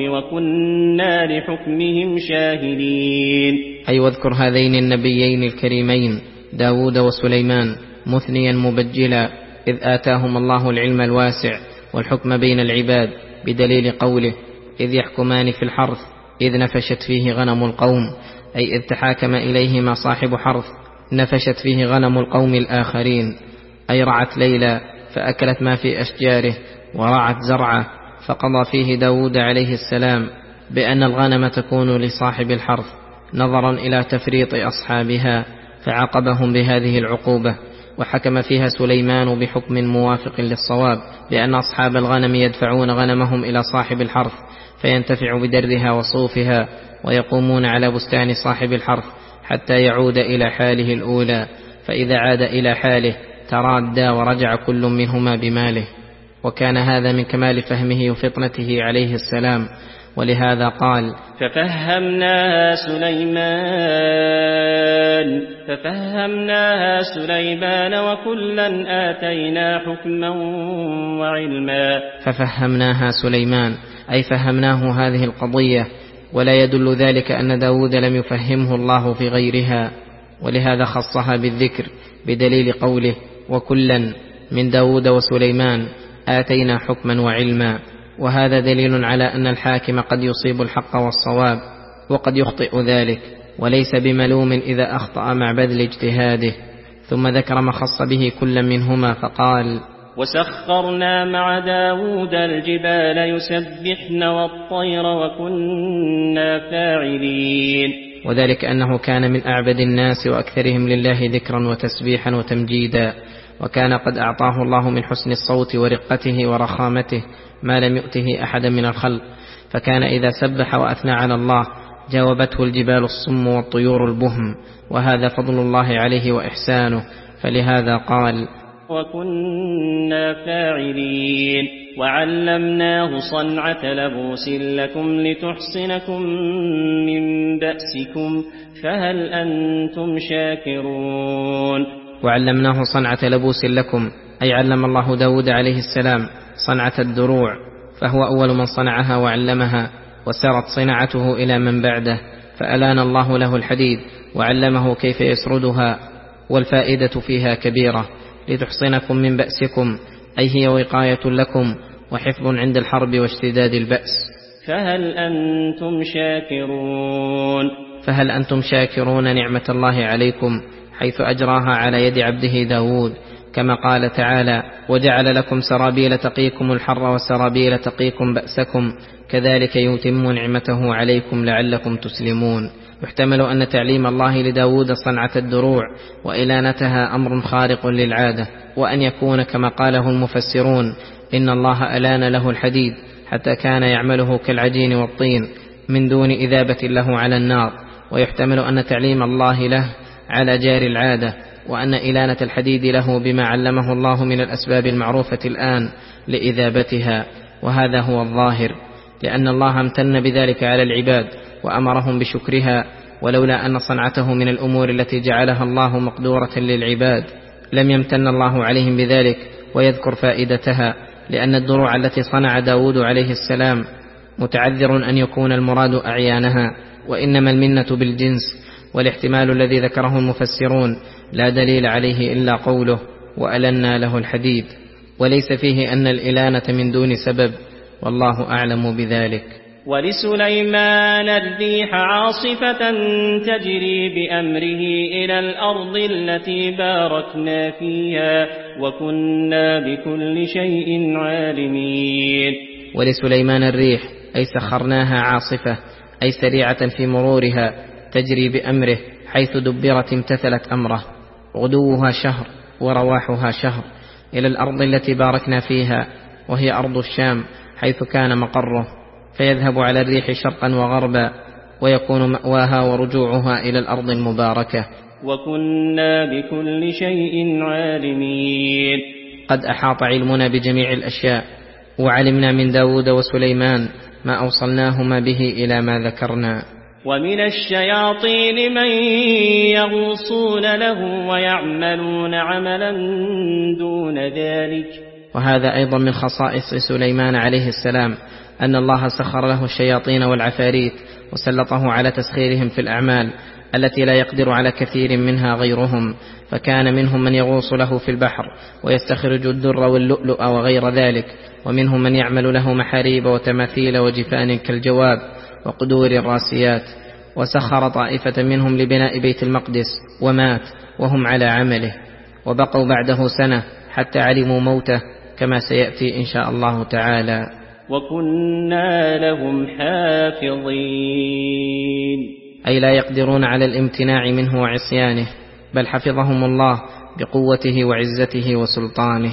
وكنا لحكمهم شاهدين. أي واذكر هذين النبيين الكريمين داود وسليمان مثنيا مبجلا، إذ آتاهم الله العلم الواسع والحكم بين العباد، بدليل قوله: إذ يحكمان في الحرث إذ نفشت فيه غنم القوم، أي إذ تحاكم إليهما صاحب حرث نفشت فيه غنم القوم الآخرين، أي رعت ليلا فأكلت ما في أشجاره ورعت زرعه. فقضى فيه داود عليه السلام بأن الغنم تكون لصاحب الحرث نظرا إلى تفريط أصحابها، فعاقبهم بهذه العقوبة. وحكم فيها سليمان بحكم موافق للصواب، بأن أصحاب الغنم يدفعون غنمهم إلى صاحب الحرث فينتفع بدرها وصوفها، ويقومون على بستان صاحب الحرث حتى يعود إلى حاله الأولى، فإذا عاد إلى حاله ترادى ورجع كل منهما بماله. وكان هذا من كمال فهمه وفطنته عليه السلام، ولهذا قال: ففهمناها سليمان ففهمناها سليمان وكلا آتينا حكما وعلما. ففهمناها سليمان أي فهمناه هذه القضية، ولا يدل ذلك أن داود لم يفهمه الله في غيرها، ولهذا خصها بالذكر بدليل قوله: وكلا من داود وسليمان آتينا حكما وعلما. وهذا دليل على أن الحاكم قد يصيب الحق والصواب وقد يخطئ ذلك، وليس بملوم إذا أخطأ مع بذل اجتهاده. ثم ذكر ما خص به كل منهما فقال: وسخرنا مع داود الجبال يسبحن والطير وكنا فاعلين. وذلك أنه كان من أعبد الناس وأكثرهم لله ذكرا وتسبيحا وتمجيدا، وكان قد أعطاه الله من حسن الصوت ورقته ورخامته ما لم يؤته أحدا من الخلق، فكان إذا سبح وأثنى على الله جاوبته الجبال الصم والطيور البهم، وهذا فضل الله عليه وإحسانه. فلهذا قال: وكنا فاعلين. وعلمناه صنعة لبوس لكم لتحصنكم من بأسكم فهل أنتم شاكرون. وعلمناه صنعة لبوس لكم، أي علم الله داود عليه السلام صنعة الدروع، فهو أول من صنعها وعلمها، وسارت صناعته إلى من بعده، فألان الله له الحديد وعلمه كيف يسردها، والفائدة فيها كبيرة. لتحصنكم من بأسكم أي هي وقاية لكم وحفظ عند الحرب واشتداد البأس. فهل أنتم شاكرون. فهل أنتم شاكرون نعمة الله عليكم حيث أجراها على يد عبده داود، كما قال تعالى: وجعل لكم سرابيل تقيكم الحر وسرابيل تقيكم بأسكم كذلك يتم نعمته عليكم لعلكم تسلمون. يحتمل أن تعليم الله لداود صنعة الدروع وإلانتها أمر خارق للعادة، وأن يكون كما قاله المفسرون إن الله ألان له الحديد حتى كان يعمله كالعجين والطين من دون إذابة له على النار. ويحتمل أن تعليم الله له على جار العادة، وأن إلانة الحديد له بما علمه الله من الأسباب المعروفة الآن لإذابتها، وهذا هو الظاهر، لأن الله امتن بذلك على العباد وأمرهم بشكرها. ولولا أن صنعته من الأمور التي جعلها الله مقدورة للعباد لم يمتن الله عليهم بذلك ويذكر فائدتها، لأن الدروع التي صنع داود عليه السلام متعذر أن يكون المراد أعيانها، وإنما المنة بالجنس. والاحتمال الذي ذكره المفسرون لا دليل عليه إلا قوله: وألنا له الحديد، وليس فيه أن الإلانة من دون سبب، والله أعلم بذلك. ولسليمان الريح عاصفة تجري بأمره إلى الأرض التي باركنا فيها وكنا بكل شيء عالمين. ولسليمان الريح أي سخرناها عاصفة، أي سريعة في مرورها، تجري بأمره حيث دبرت امتثلت أمره، غدوها شهر ورواحها شهر، إلى الأرض التي باركنا فيها، وهي أرض الشام حيث كان مقره، فيذهب على الريح شرقا وغربا، ويكون مأواها ورجوعها إلى الأرض المباركة. وكنا بكل شيء عالمين. قد أحاط علمنا بجميع الأشياء، وعلمنا من داود وسليمان ما أوصلناهما به إلى ما ذكرنا. ومن الشياطين من يغوصون له ويعملون عملا دون ذلك. وهذا أيضا من خصائص سليمان عليه السلام، أن الله سخر له الشياطين والعفاريت وسلطه على تسخيرهم في الأعمال التي لا يقدر على كثير منها غيرهم، فكان منهم من يغوص له في البحر ويستخرج الدر واللؤلؤ وغير ذلك، ومنهم من يعمل له محاريب وتماثيل وجفان كالجواب وقدور الراسيات. وسخر طائفة منهم لبناء بيت المقدس ومات وهم على عمله، وبقوا بعده سنة حتى علموا موته، كما سيأتي إن شاء الله تعالى. وكنا لهم حافظين، أي لا يقدرون على الامتناع منه وعصيانه، بل حفظهم الله بقوته وعزته وسلطانه.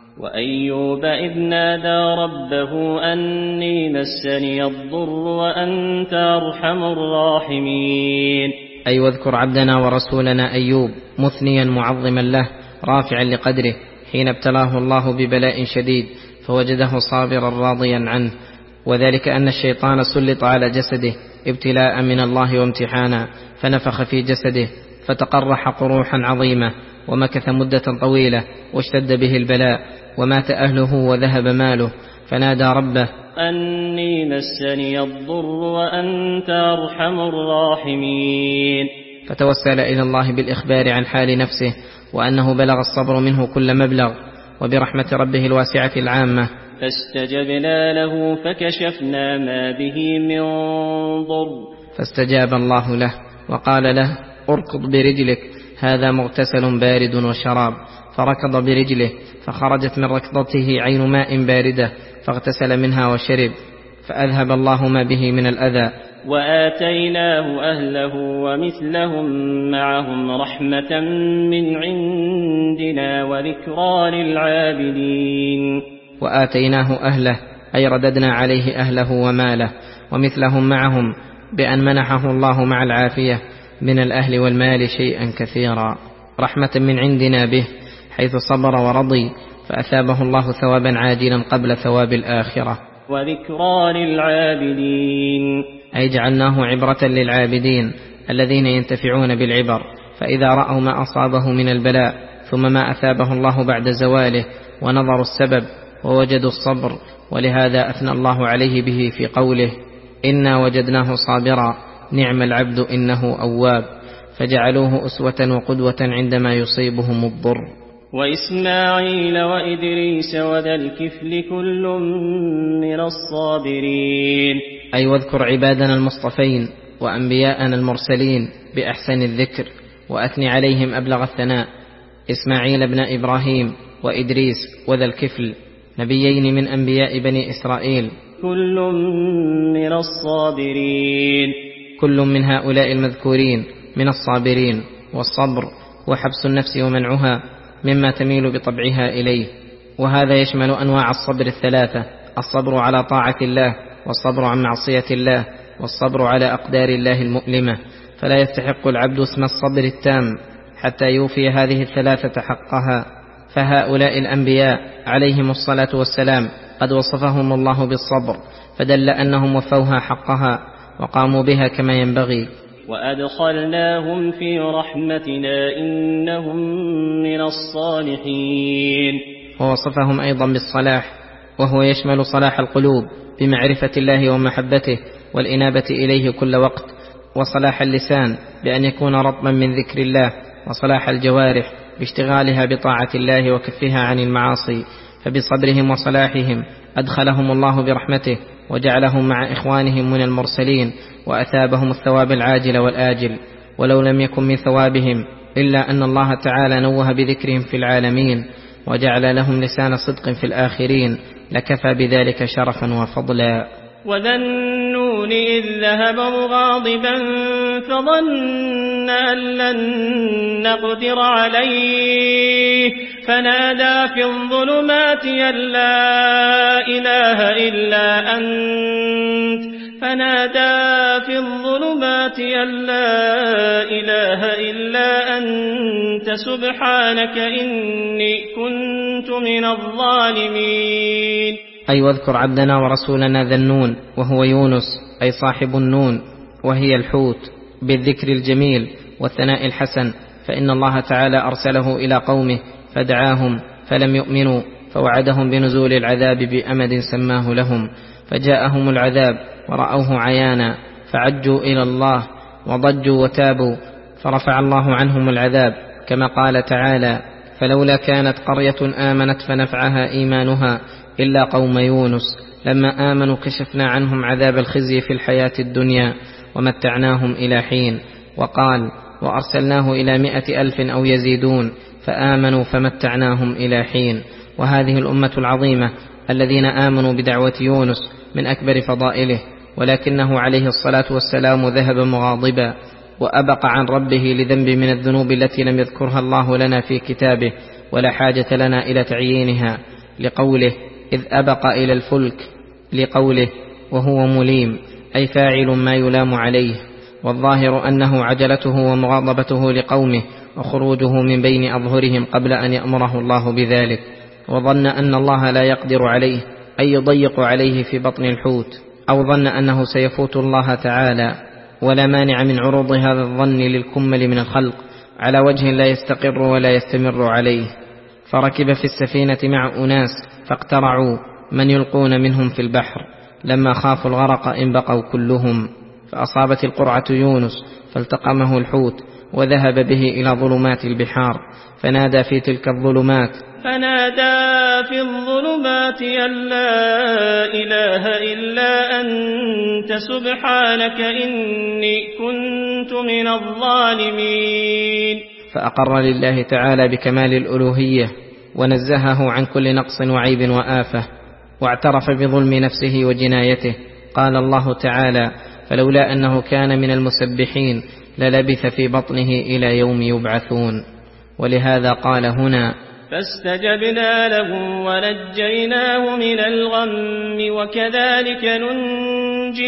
وأيوب إذ نادى ربه أني مسني الضر وأنت أرحم الراحمين. أي واذكر عبدنا ورسولنا أيوب مثنيا معظما له رافعا لقدره، حين ابتلاه الله ببلاء شديد فوجده صابرا راضيا عنه، وذلك أن الشيطان سلط على جسده ابتلاء من الله وامتحانا، فنفخ في جسده فتقرح قروحا عظيمة، ومكث مدة طويلة واشتد به البلاء، ومات أهله وذهب ماله، فنادى ربه أني مسني الضر وأنت أرحم الراحمين. فتوسل إلى الله بالإخبار عن حال نفسه، وأنه بلغ الصبر منه كل مبلغ، وبرحمة ربه الواسعة العامة فاستجبنا له فكشفنا ما به من ضر. فاستجاب الله له وقال له اركض برجلك، هذا مغتسل بارد وشراب، فركض برجله فخرجت من ركضته عين ماء باردة فاغتسل منها وشرب، فأذهب الله ما به من الأذى. وآتيناه أهله ومثلهم معهم رحمة من عندنا وذكرى للعابدين. وآتيناه أهله أي رددنا عليه أهله وماله، ومثلهم معهم بأن منحه الله مع العافية من الأهل والمال شيئا كثيرا، رحمة من عندنا به، حيث صبر ورضي فأثابه الله ثوابا عاجلا قبل ثواب الآخرة. وذكرى للعابدين أي جعلناه عبرة للعابدين الذين ينتفعون بالعبر، فإذا رأوا ما أصابه من البلاء ثم ما أثابه الله بعد زواله ونظروا السبب ووجدوا الصبر، ولهذا أثنى الله عليه به في قوله إنا وجدناه صابرا نعم العبد إنه أواب، فجعلوه أسوة وقدوة عندما يصيبهم الضر. وإسماعيل وإدريس وذا الكفل كل من الصابرين. أي واذكر عبادنا المصطفين وأنبياءنا المرسلين بأحسن الذكر، وأثني عليهم أبلغ الثناء، إسماعيل بن إبراهيم وإدريس وذا الكفل، نبيين من أنبياء بني إسرائيل، كل من الصابرين. كل من هؤلاء المذكورين من الصابرين. والصبر هو حبس النفس ومنعها مما تميل بطبعها إليه، وهذا يشمل أنواع الصبر الثلاثة: الصبر على طاعة الله، والصبر عن معصية الله، والصبر على أقدار الله المؤلمة. فلا يستحق العبد اسم الصبر التام حتى يوفي هذه الثلاثة حقها. فهؤلاء الأنبياء عليهم الصلاة والسلام قد وصفهم الله بالصبر، فدل أنهم وفوها حقها وقاموا بها كما ينبغي. وأدخلناهم في رحمتنا إنهم من الصالحين. ووصفهم أيضا بالصلاح، وهو يشمل صلاح القلوب بمعرفة الله ومحبته والإنابة إليه كل وقت، وصلاح اللسان بأن يكون رطبا من ذكر الله، وصلاح الجوارح باشتغالها بطاعة الله وكفها عن المعاصي. فبصبرهم وصلاحهم أدخلهم الله برحمته وجعلهم مع إخوانهم من المرسلين، وأثابهم الثواب العاجل والآجل. ولو لم يكن من ثوابهم إلا أن الله تعالى نوه بذكرهم في العالمين وجعل لهم لسان صدق في الآخرين لكفى بذلك شرفا وفضلا. وذا النون إذ ذهب مغاضبا فظن أن لن نقدر عليه فنادى في الظلمات أن لا إله إلا أنت فنادى في الظلمات أن لا إله إلا أنت سبحانك إني كنت من الظالمين. أي واذكر عبدنا ورسولنا ذا النون، وهو يونس أي صاحب النون، وهي الحوت، بالذكر الجميل والثناء الحسن. فإن الله تعالى أرسله إلى قومه فدعاهم فلم يؤمنوا، فوعدهم بنزول العذاب بأمد سماه لهم، فجاءهم العذاب ورأوه عيانا فعجوا إلى الله وضجوا وتابوا، فرفع الله عنهم العذاب كما قال تعالى: فلولا كانت قرية آمنت فنفعها إيمانها إلا قوم يونس لما آمنوا كشفنا عنهم عذاب الخزي في الحياة الدنيا ومتعناهم إلى حين. وقال: وأرسلناه إلى مائة ألف أو يزيدون فآمنوا فمتعناهم إلى حين. وهذه الأمة العظيمة الذين آمنوا بدعوة يونس من أكبر فضائله، ولكنه عليه الصلاة والسلام ذهب مغاضبا وأبق عن ربه لذنب من الذنوب التي لم يذكرها الله لنا في كتابه ولا حاجة لنا إلى تعيينها، لقوله: إذ أبق إلى الفلك، لقوله: وهو مليم أي فاعل ما يلام عليه. والظاهر أنه عجلته ومغاضبته لقومه وخروجه من بين أظهرهم قبل أن يأمره الله بذلك، وظن أن الله لا يقدر عليه أي يضيق عليه في بطن الحوت، أو ظن أنه سيفوت الله تعالى. ولا مانع من عروض هذا الظن للكمل من الخلق على وجه لا يستقر ولا يستمر عليه. فركب في السفينة مع أناس فاقترعوا من يلقون منهم في البحر، لما خافوا الغرق انبقوا كلهم، فأصابت القرعة يونس فالتقمه الحوت وذهب به إلى ظلمات البحار، فنادى في تلك الظلمات فنادى في الظلمات أن لا إله إلا أنت سبحانك إني كنت من الظالمين. فأقر لله تعالى بكمال الألوهية ونزهه عن كل نقص وعيب وآفة، واعترف بظلم نفسه وجنايته. قال الله تعالى: فلولا أنه كان من المسبحين للبث في بطنه إلى يوم يبعثون. ولهذا قال هنا: فاستجبنا له ونجيناه من الغم وكذلك ننجي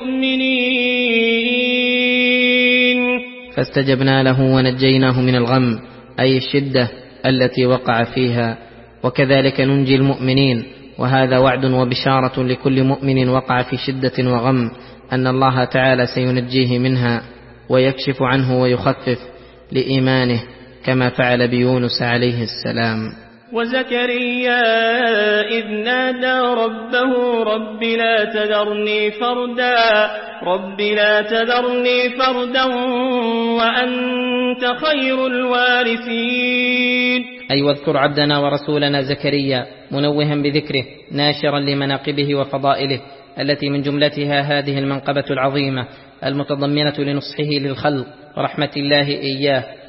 المؤمنين. فاستجبنا له ونجيناه من الغم أي الشدة التي وقع فيها، وكذلك ننجي المؤمنين. وهذا وعد وبشارة لكل مؤمن وقع في شدة وغم أن الله تعالى سينجيه منها ويكشف عنه ويخفف لإيمانه، كما فعل بيونس عليه السلام. وزكريا إذ نادى ربه رب لا تذرني فردا رب لا تذرني فردا وأنت خير الوارثين. أي واذكر عبدنا ورسولنا زكريا منوها بذكره ناشرا لمناقبه وفضائله التي من جملتها هذه المنقبة العظيمة المتضمنة لنصحه للخلق ورحمة الله إياه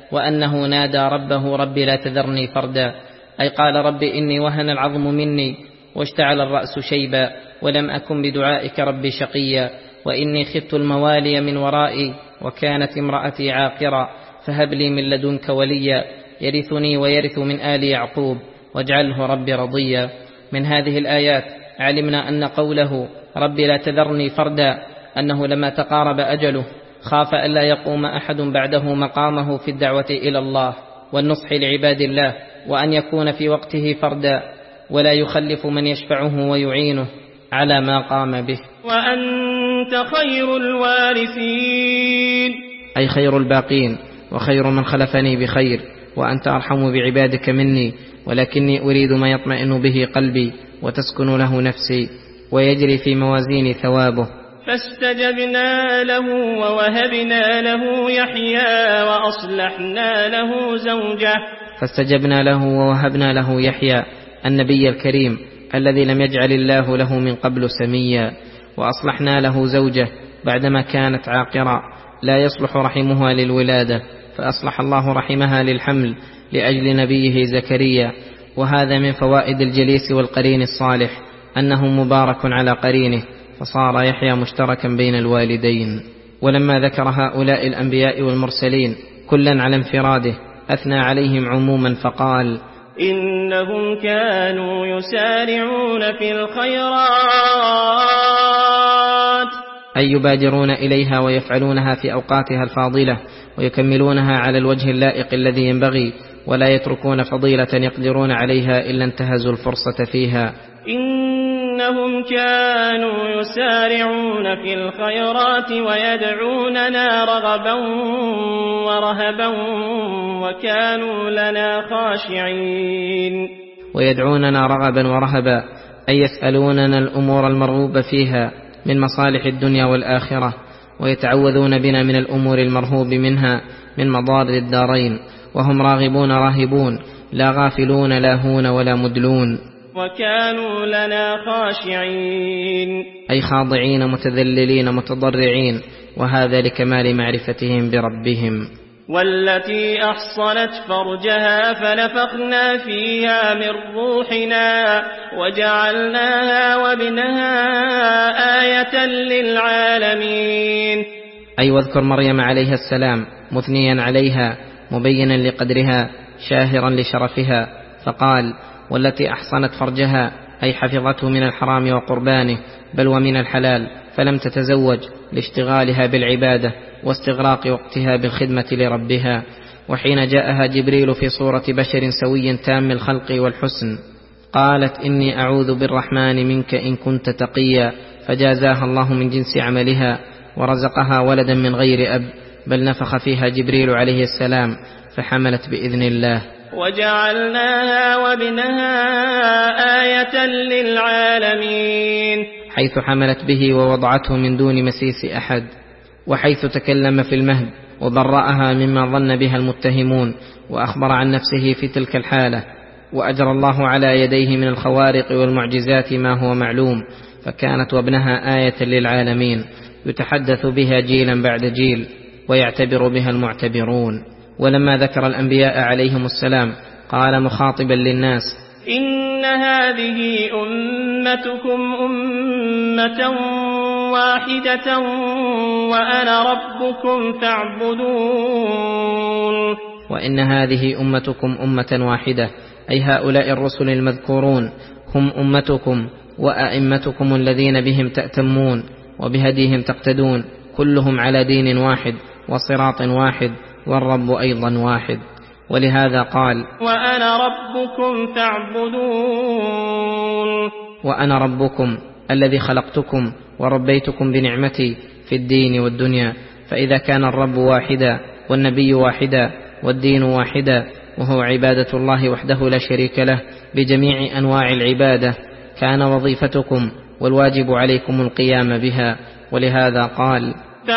وأنه نادى ربه رب لا تذرني فردا، أي قال رب إني وهن العظم مني واشتعل الرأس شيبا ولم أكن بدعائك ربي شقيا، وإني خفت الموالي من ورائي وكانت امرأتي عاقرا، فهب لي من لدنك وليا يرثني ويرث من آل يعقوب واجعله ربي رضيا. من هذه الآيات علمنا أن قوله رب لا تذرني فردا أنه لما تقارب أجله خاف ألا يقوم أحد بعده مقامه في الدعوة إلى الله والنصح لعباد الله، وأن يكون في وقته فردا ولا يخلف من يشفعه ويعينه على ما قام به. وأنت خير الوارثين، أي خير الباقين وخير من خلفني بخير، وأنت أرحم بعبادك مني، ولكني أريد ما يطمئن به قلبي وتسكن له نفسي ويجري في موازين ثوابه. فاستجبنا له ووهبنا له يحيى وأصلحنا له زوجه. فاستجبنا له ووهبنا له يحيى النبي الكريم الذي لم يجعل الله له من قبل سميا، وأصلحنا له زوجه بعدما كانت عاقرا لا يصلح رحمها للولادة، فأصلح الله رحمها للحمل لأجل نبيه زكريا. وهذا من فوائد الجليس والقرين الصالح أنه مبارك على قرينه، فصار يحيى مشتركا بين الوالدين. ولما ذكر هؤلاء الأنبياء والمرسلين كلا على انفراده أثنى عليهم عموما فقال إنهم كانوا يسارعون في الخيرات، أي يبادرون إليها ويفعلونها في أوقاتها الفاضلة ويكملونها على الوجه اللائق الذي ينبغي، ولا يتركون فضيلة يقدرون عليها إلا انتهزوا الفرصة فيها. إنهم كانوا يسارعون في الخيرات ويدعوننا رغبا ورهبا وكانوا لنا خاشعين. ويدعوننا رغبا ورهبا أي يسألوننا الأمور المرغوب فيها من مصالح الدنيا والآخرة، ويتعوذون بنا من الأمور المرهوب منها من مضار الدارين، وهم راغبون راهبون لا غافلون لاهون ولا مدلون. وكانوا لنا خاشعين أي خاضعين متذللين متضرعين، وهذا لكمال معرفتهم بربهم. والتي أحصنت فرجها فنفخنا فيها من روحنا وجعلناها وابنها آية للعالمين. أي واذكر مريم عليها السلام مثنيا عليها مبينا لقدرها شاهرا لشرفها، فقال والتي أحصنت فرجها أي حفظته من الحرام وقربانه بل ومن الحلال، فلم تتزوج لاشتغالها بالعبادة واستغراق وقتها بالخدمة لربها. وحين جاءها جبريل في صورة بشر سوي تام الخلق والحسن قالت إني أعوذ بالرحمن منك إن كنت تقيا، فجازاها الله من جنس عملها ورزقها ولدا من غير أب، بل نفخ فيها جبريل عليه السلام فحملت بإذن الله. وجعلناها وابنها آية للعالمين، حيث حملت به ووضعته من دون مسيس أحد، وحيث تكلم في المهد وبرأها مما ظن بها المتهمون، وأخبر عن نفسه في تلك الحالة، وأجرى الله على يديه من الخوارق والمعجزات ما هو معلوم، فكانت وابنها آية للعالمين يتحدث بها جيلا بعد جيل ويعتبر بها المعتبرون. ولما ذكر الأنبياء عليهم السلام قال مخاطبا للناس إن هذه أمتكم أمة واحدة وأنا ربكم فاعبدون. وإن هذه أمتكم أمة واحدة أي هؤلاء الرسل المذكورون هم أمتكم وأئمتكم الذين بهم تأتمون وبهديهم تقتدون، كلهم على دين واحد وصراط واحد والرب أيضا واحد. ولهذا قال وأنا ربكم فاعبدون. وأنا ربكم الذي خلقتكم وربيتكم بنعمتي في الدين والدنيا. فإذا كان الرب واحدا والنبي واحدا والدين واحدا وهو عبادة الله وحده لا شريك له بجميع أنواع العبادة، كان وظيفتكم والواجب عليكم القيام بها. ولهذا قال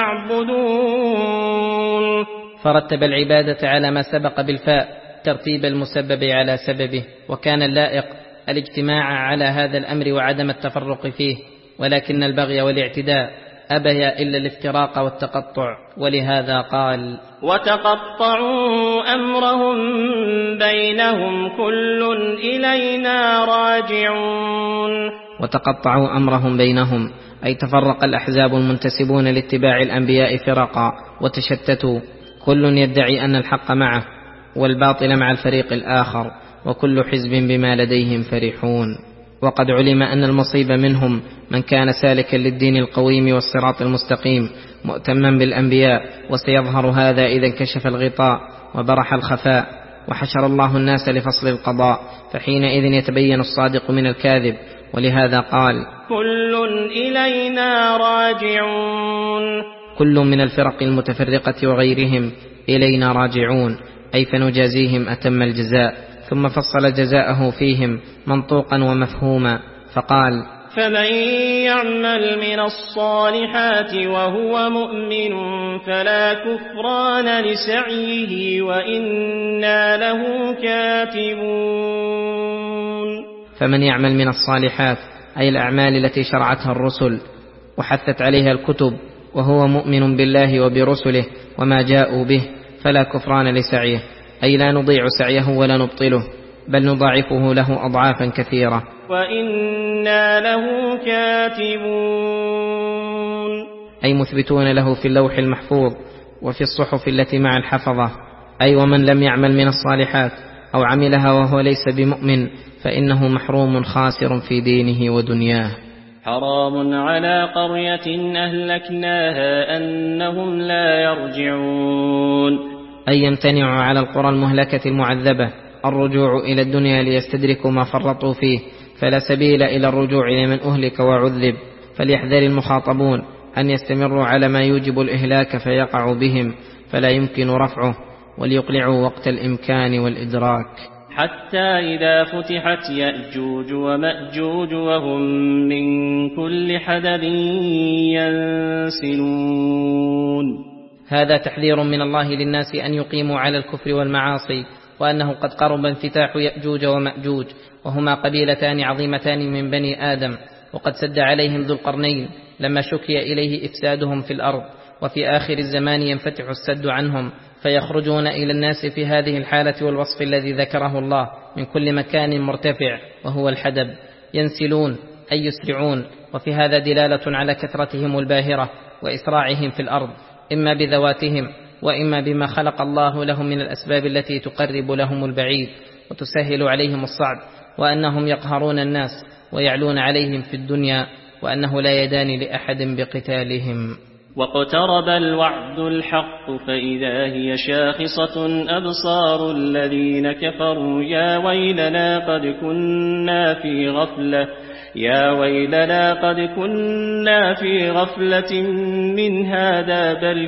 تعبدون، فرتب العبادة على ما سبق بالفاء ترتيب المسبب على سببه، وكان اللائق الاجتماع على هذا الأمر وعدم التفرق فيه، ولكن البغي والاعتداء أبيا إلا الافتراق والتقطع، ولهذا قال: وتقطعوا أمرهم بينهم كل إلينا راجعون. وتقطعوا أمرهم بينهم، أي تفرق الأحزاب المنتسبون لاتباع الأنبياء فرقا وتشتتوا، كل يدعي أن الحق معه والباطل مع الفريق الآخر، وكل حزب بما لديهم فرحون. وقد علم أن المصيب منهم من كان سالكا للدين القويم والصراط المستقيم مؤتما بالأنبياء، وسيظهر هذا إذا انكشف الغطاء وبرح الخفاء وحشر الله الناس لفصل القضاء، فحينئذ يتبين الصادق من الكاذب. ولهذا قال: كل إلينا راجعون. كل من الفرق المتفرقة وغيرهم إلينا راجعون، أي فنجازيهم أتم الجزاء. ثم فصل جزاءه فيهم منطوقا ومفهوما فقال: فمن يعمل من الصالحات وهو مؤمن فلا كفران لسعيه وإنا له كاتبون. فمن يعمل من الصالحات، أي الأعمال التي شرعتها الرسل وحثت عليها الكتب، وهو مؤمن بالله وبرسله وما جاءوا به، فلا كفران لسعيه، أي لا نضيع سعيه ولا نبطله، بل نضاعفه له أضعافا كثيرة. وإنا له كاتبون، أي مثبتون له في اللوح المحفوظ وفي الصحف التي مع الحفظة. أي ومن لم يعمل من الصالحات أو عملها وهو ليس بمؤمن فإنه محروم خاسر في دينه ودنياه. حرام على قرية أهلكناها أنهم لا يرجعون، أي يمتنع على القرى المهلكة المعذبة الرجوع إلى الدنيا ليستدركوا ما فرطوا فيه، فلا سبيل إلى الرجوع لمن أهلك وعذب. فليحذر المخاطبون أن يستمروا على ما يوجب الإهلاك فيقع بهم، فلا يمكن رفعه، وليقلعوا وقت الإمكان والإدراك. حتى إذا فتحت يأجوج ومأجوج وهم من كل حدب ينسلون. هذا تحذير من الله للناس أن يقيموا على الكفر والمعاصي، وأنه قد قرب انفتاح يأجوج ومأجوج، وهما قبيلتان عظيمتان من بني آدم، وقد سد عليهم ذو القرنين لما شكي إليه إفسادهم في الأرض، وفي آخر الزمان ينفتح السد عنهم فيخرجون إلى الناس في هذه الحالة والوصف الذي ذكره الله من كل مكان مرتفع وهو الحدب، ينسلون أي يسرعون. وفي هذا دلالة على كثرتهم الباهرة وإسراعهم في الأرض، إما بذواتهم وإما بما خلق الله لهم من الأسباب التي تقرب لهم البعيد وتسهل عليهم الصعب، وأنهم يقهرون الناس ويعلون عليهم في الدنيا، وأنه لا يدان لأحد بقتالهم. واقترب الوعد الحق فإذا هي شاخصة أبصار الذين كفروا يا ويلنا قد كنا في غفلة يا ويلنا قد كنا في غفلة من هذا بل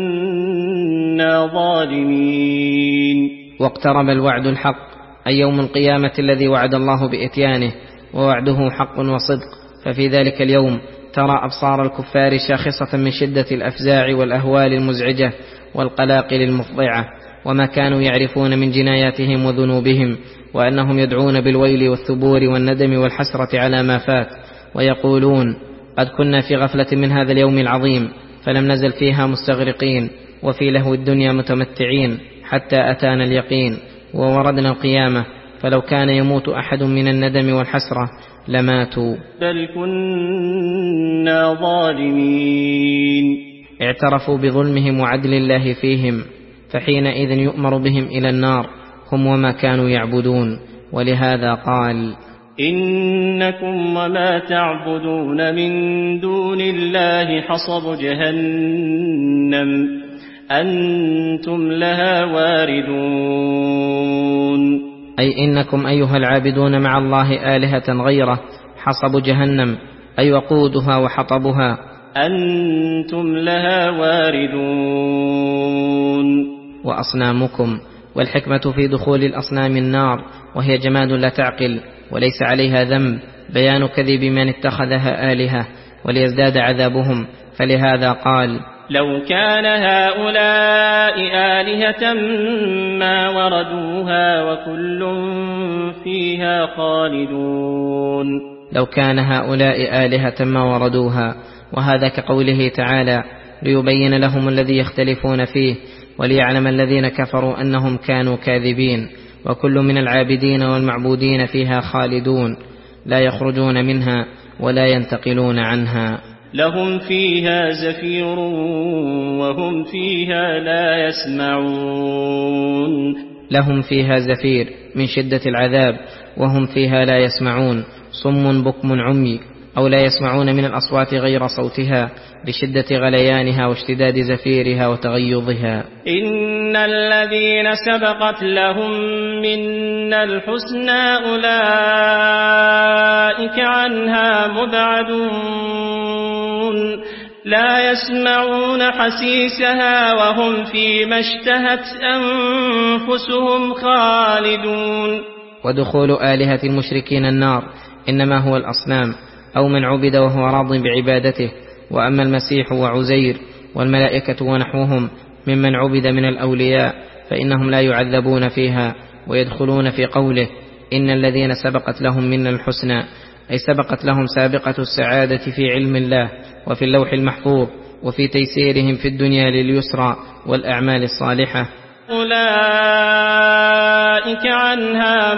كنا ظالمين. واقترب الوعد الحق، أي يوم القيامة الذي وعد الله بإتيانه، ووعده حق وصدق. ففي ذلك اليوم ترى أبصار الكفار شاخصة من شدة الأفزاع والأهوال المزعجة والقلاقل المفضعة، وما كانوا يعرفون من جناياتهم وذنوبهم، وأنهم يدعون بالويل والثبور والندم والحسرة على ما فات، ويقولون قد كنا في غفلة من هذا اليوم العظيم فلم نزل فيها مستغرقين وفي لهو الدنيا متمتعين حتى أتانا اليقين ووردنا القيامة، فلو كان يموت أحد من الندم والحسرة لماتوا بل كنا ظالمين. اعترفوا بظلمهم وعدل الله فيهم، فحينئذ يؤمر بهم إلى النار هم وما كانوا يعبدون. ولهذا قال: إنكم وما تعبدون من دون الله حصب جهنم أنتم لها واردون. أي إنكم أيها العابدون مع الله آلهة غيره حصب جهنم، أي وقودها وحطبها، أنتم لها واردون. وأصنامكم، والحكمة في دخول الأصنام النار وهي جماد لا تعقل وليس عليها ذنب، بيان كذب من اتخذها آلهة وليزداد عذابهم. فلهذا قال: لو كان هؤلاء آلهة ما وردوها وكل فيها خالدون. لو كان هؤلاء آلهة ما وردوها وهذا كقوله تعالى: ليبين لهم الذي يختلفون فيه وليعلم الذين كفروا أنهم كانوا كاذبين. وكل من العابدين والمعبودين فيها خالدون لا يخرجون منها ولا ينتقلون عنها. لهم فيها زفير وهم فيها لا يسمعون. لهم فيها زفير من شدة العذاب وهم فيها لا يسمعون، صم بكم عمي، أو لا يسمعون من الأصوات غير صوتها لشدة غليانها واشتداد زفيرها وتغيظها. إن الذين سبقت لهم منا الحسنى أولئك عنها مبعدون لا يسمعون حسيسها وهم فيما اشتهت أنفسهم خالدون. ودخول آلهة المشركين النار إنما هو الأصنام أو من عبد وهو راض بعبادته. وأما المسيح وعزير والملائكة ونحوهم ممن عبد من الأولياء فإنهم لا يعذبون فيها، ويدخلون في قوله: إن الذين سبقت لهم منا الحسنى، أي سبقت لهم سابقة السعادة في علم الله وفي اللوح المحفوظ وفي تيسيرهم في الدنيا لليسرى والأعمال الصالحة. أولئك عنها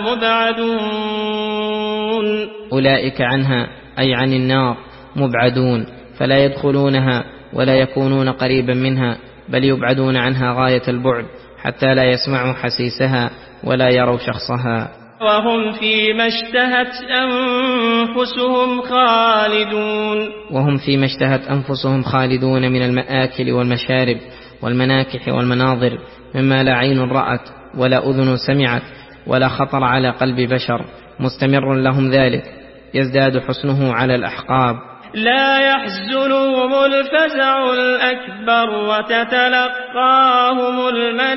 مبعدون. أولئك عنها أي عن النار مبعدون، فلا يدخلونها ولا يكونون قريبا منها، بل يبعدون عنها غاية البعد حتى لا يسمعوا حسيسها ولا يروا شخصها. وهم فيما اشتهت أنفسهم خالدون. وهم فيما اشتهت أنفسهم خالدون من المآكل والمشارب والمناكح والمناظر مما لا عين رأت ولا أذن سمعت ولا خطر على قلب بشر، مستمر لهم ذلك يزداد حسنه على الأحقاب. لا يحزنهم الفزع الأكبر وتتلقاهم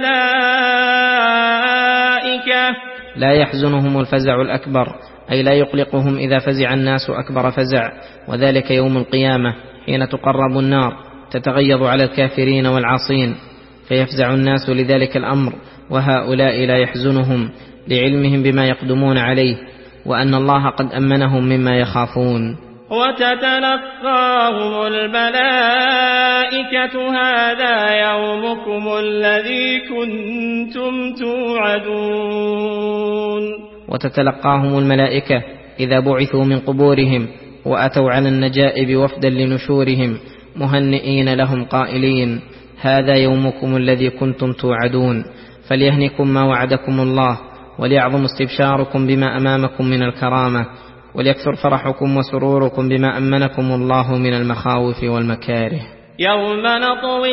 الملائكة. لا يحزنهم الفزع الأكبر أي لا يقلقهم إذا فزع الناس أكبر فزع، وذلك يوم القيامة حين تقرب النار تتغيظ على الكافرين والعاصين، فيفزع الناس لذلك الأمر، وهؤلاء لا يحزنهم لعلمهم بما يقدمون عليه وأن الله قد أمنهم مما يخافون. وتتلقاهم الملائكة هذا يومكم الذي كنتم توعدون. وتتلقاهم الملائكة إذا بعثوا من قبورهم وأتوا على النجائب وفدا لنشورهم مهنئين لهم قائلين: هذا يومكم الذي كنتم توعدون، فليهنكم ما وعدكم الله، وليعظم استبشاركم بما أمامكم من الكرامة، وليكثر فرحكم وسروركم بما أمنكم الله من المخاوف والمكاره. يوم نطوي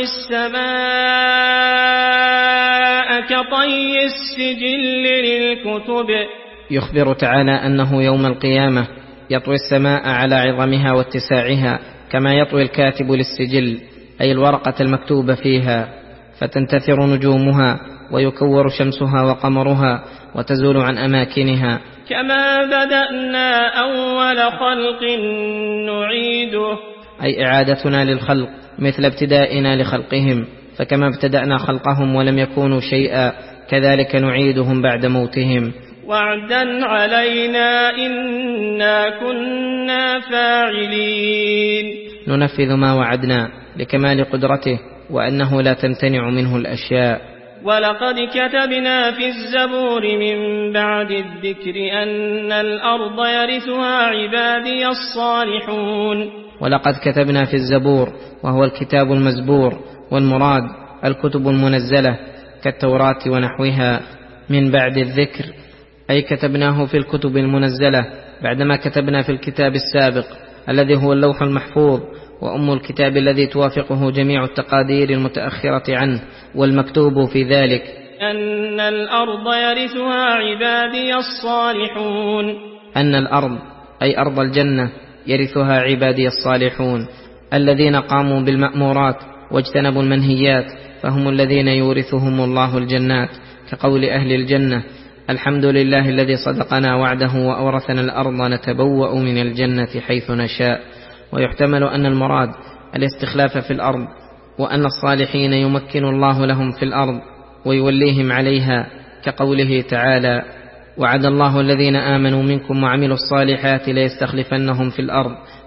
السماء كطي السجل للكتب. يخبر تعالى أنه يوم القيامة يطوي السماء على عظمها واتساعها كما يطوي الكاتب للسجل، أي الورقة المكتوب فيها، فتنتثر نجومها ويكور شمسها وقمرها وتزول عن أماكنها. كما بدأنا أول خلق نعيده، أي إعادتنا للخلق مثل ابتدائنا لخلقهم، فكما ابتدأنا خلقهم ولم يكونوا شيئا كذلك نعيدهم بعد موتهم. وعدا علينا إنا كنا فاعلين. ننفذ ما وعدنا لكمال قدرته وأنه لا تمتنع منه الأشياء. ولقد كتبنا في الزبور من بعد الذكر أن الأرض يرثها عبادي الصالحون. ولقد كتبنا في الزبور وهو الكتاب المزبور، والمراد الكتب المنزلة كالتوراة ونحوها، من بعد الذكر أي كتبناه في الكتب المنزلة بعدما كتبنا في الكتاب السابق الذي هو اللوح المحفوظ وأم الكتاب الذي توافقه جميع التقادير المتأخرة عنه، والمكتوب في ذلك أن الأرض يرثها عبادي الصالحون. أن الأرض أي أرض الجنة يرثها عبادي الصالحون الذين قاموا بالمأمورات واجتنبوا المنهيات، فهم الذين يورثهم الله الجنات، كقول أهل الجنة: الحمد لله الذي صدقنا وعده وأورثنا الأرض نتبوأ من الجنة حيث نشاء. ويحتمل أن المراد الاستخلاف في الأرض، وأن الصالحين يمكن الله لهم في الأرض ويوليهم عليها، كقوله تعالى: وعد الله الذين آمنوا منكم وعملوا الصالحات ليستخلفنهم في الأرض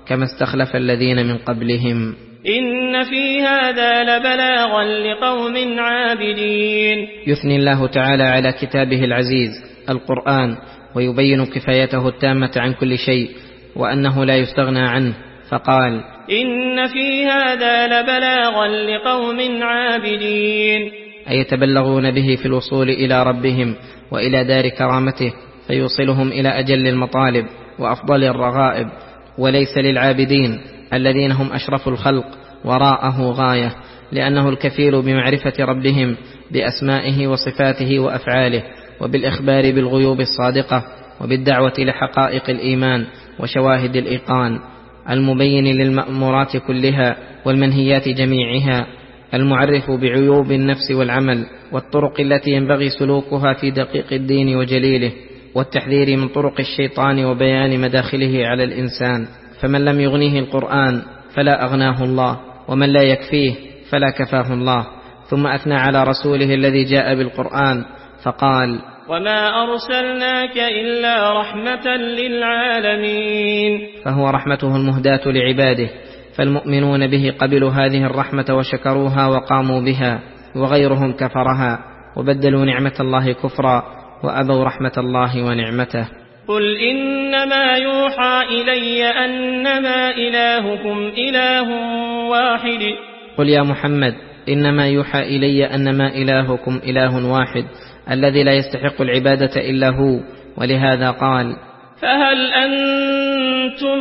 كما استخلف الذين من قبلهم. إن في هذا لبلاغا لقوم عابدين. يثني الله تعالى على كتابه العزيز القرآن، ويبين كفايته التامة عن كل شيء، وأنه لا يستغنى عنه، فقال: إن في هذا لبلاغا لقوم عابدين، أي يتبلغون به في الوصول إلى ربهم وإلى دار كرامته، فيوصلهم إلى أجل المطالب وأفضل الرغائب، وليس للعابدين الذين هم أشرف الخلق وراءه غاية، لأنه الكفيل بمعرفة ربهم بأسمائه وصفاته وأفعاله، وبالإخبار بالغيوب الصادقة، وبالدعوة لحقائق الإيمان وشواهد الإيقان، المبين للمأمورات كلها والمنهيات جميعها، المعرف بعيوب النفس والعمل، والطرق التي ينبغي سلوكها في دقيق الدين وجليله، والتحذير من طرق الشيطان وبيان مداخله على الإنسان. فمن لم يغنيه القرآن فلا أغناه الله، ومن لا يكفيه فلا كفاه الله. ثم أثنى على رسوله الذي جاء بالقرآن فقال: وما أرسلناك إلا رحمة للعالمين. فهو رحمته المهداة لعباده، فالمؤمنون به قبلوا هذه الرحمة وشكروها وقاموا بها، وغيرهم كفرها وبدلوا نعمة الله كفرا وأبوا رحمة الله ونعمته. قل إنما يوحى إلي أنما إلهكم إله واحد. قل يا محمد إنما يوحى إلي أنما إلهكم إله واحد، الذي لا يستحق العبادة إلا هو، ولهذا قال: فهل أنتم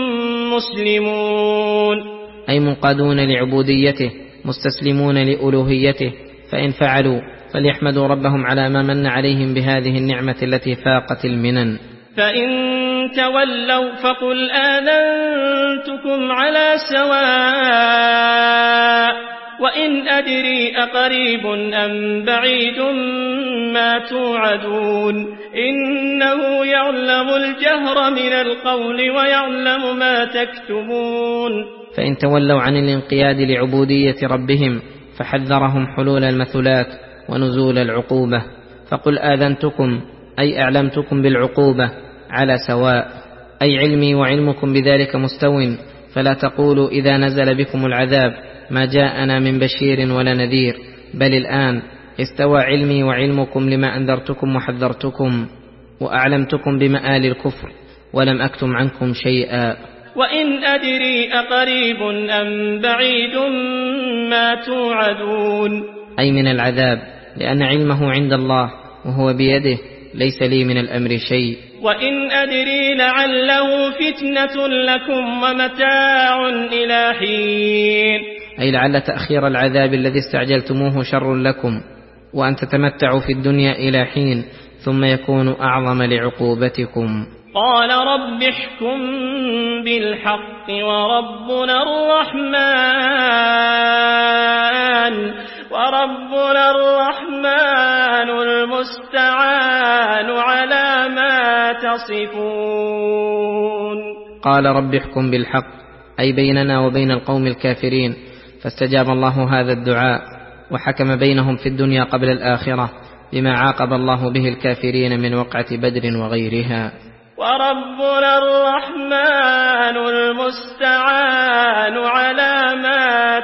مسلمون؟ أي منقادون لعبوديته مستسلمون لألوهيته، فإن فعلوا فليحمدوا ربهم على ما من عليهم بهذه النعمة التي فاقت المنن. فإن تولوا فقل آذنتكم على سواء، وإن أدري أقريب أم بعيد ما توعدون، إنه يعلم الجهر من القول ويعلم ما تكتمون. فإن تولوا عن الانقياد لعبودية ربهم فحذرهم حلول المثلات ونزول العقوبة، فقل آذنتكم أي أعلمتكم بالعقوبة على سواء، أي علمي وعلمكم بذلك مستو، فلا تقولوا إذا نزل بكم العذاب ما جاءنا من بشير ولا نذير، بل الآن استوى علمي وعلمكم لما أنذرتكم وحذرتكم وأعلمتكم بمآل الكفر، ولم أكتم عنكم شيئا. وإن أدري أقريب أم بعيد ما توعدون، أي من العذاب، لأن علمه عند الله وهو بيده، ليس لي من الأمر شيء. وإن أدري لعله فتنة لكم ومتاع إلى حين، أي لعل تأخير العذاب الذي استعجلتموه شر لكم، وأن تتمتعوا في الدنيا إلى حين، ثم يكون أعظم لعقوبتكم. قال رب احكم بالحق وربنا الرحمن وربنا الرحمن المستعان على ما تصفون. قال رب احكم بالحق، أي بيننا وبين القوم الكافرين، فاستجاب الله هذا الدعاء وحكم بينهم في الدنيا قبل الآخرة بما عاقب الله به الكافرين من وقعة بدر وغيرها. وربنا الرحمن المستعان على ما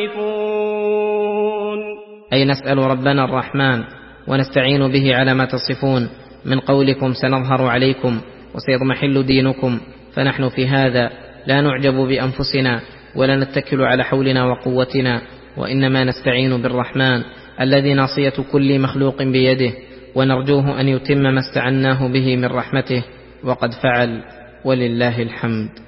تصفون، أي نسأل ربنا الرحمن ونستعين به على ما تصفون من قولكم سنظهر عليكم وسيضمحل دينكم، فنحن في هذا لا نعجب بأنفسنا ولا نتكل على حولنا وقوتنا، وإنما نستعين بالرحمن الذي ناصية كل مخلوق بيده، ونرجوه أن يتم ما استعناه به من رحمته، وقد فعل ولله الحمد.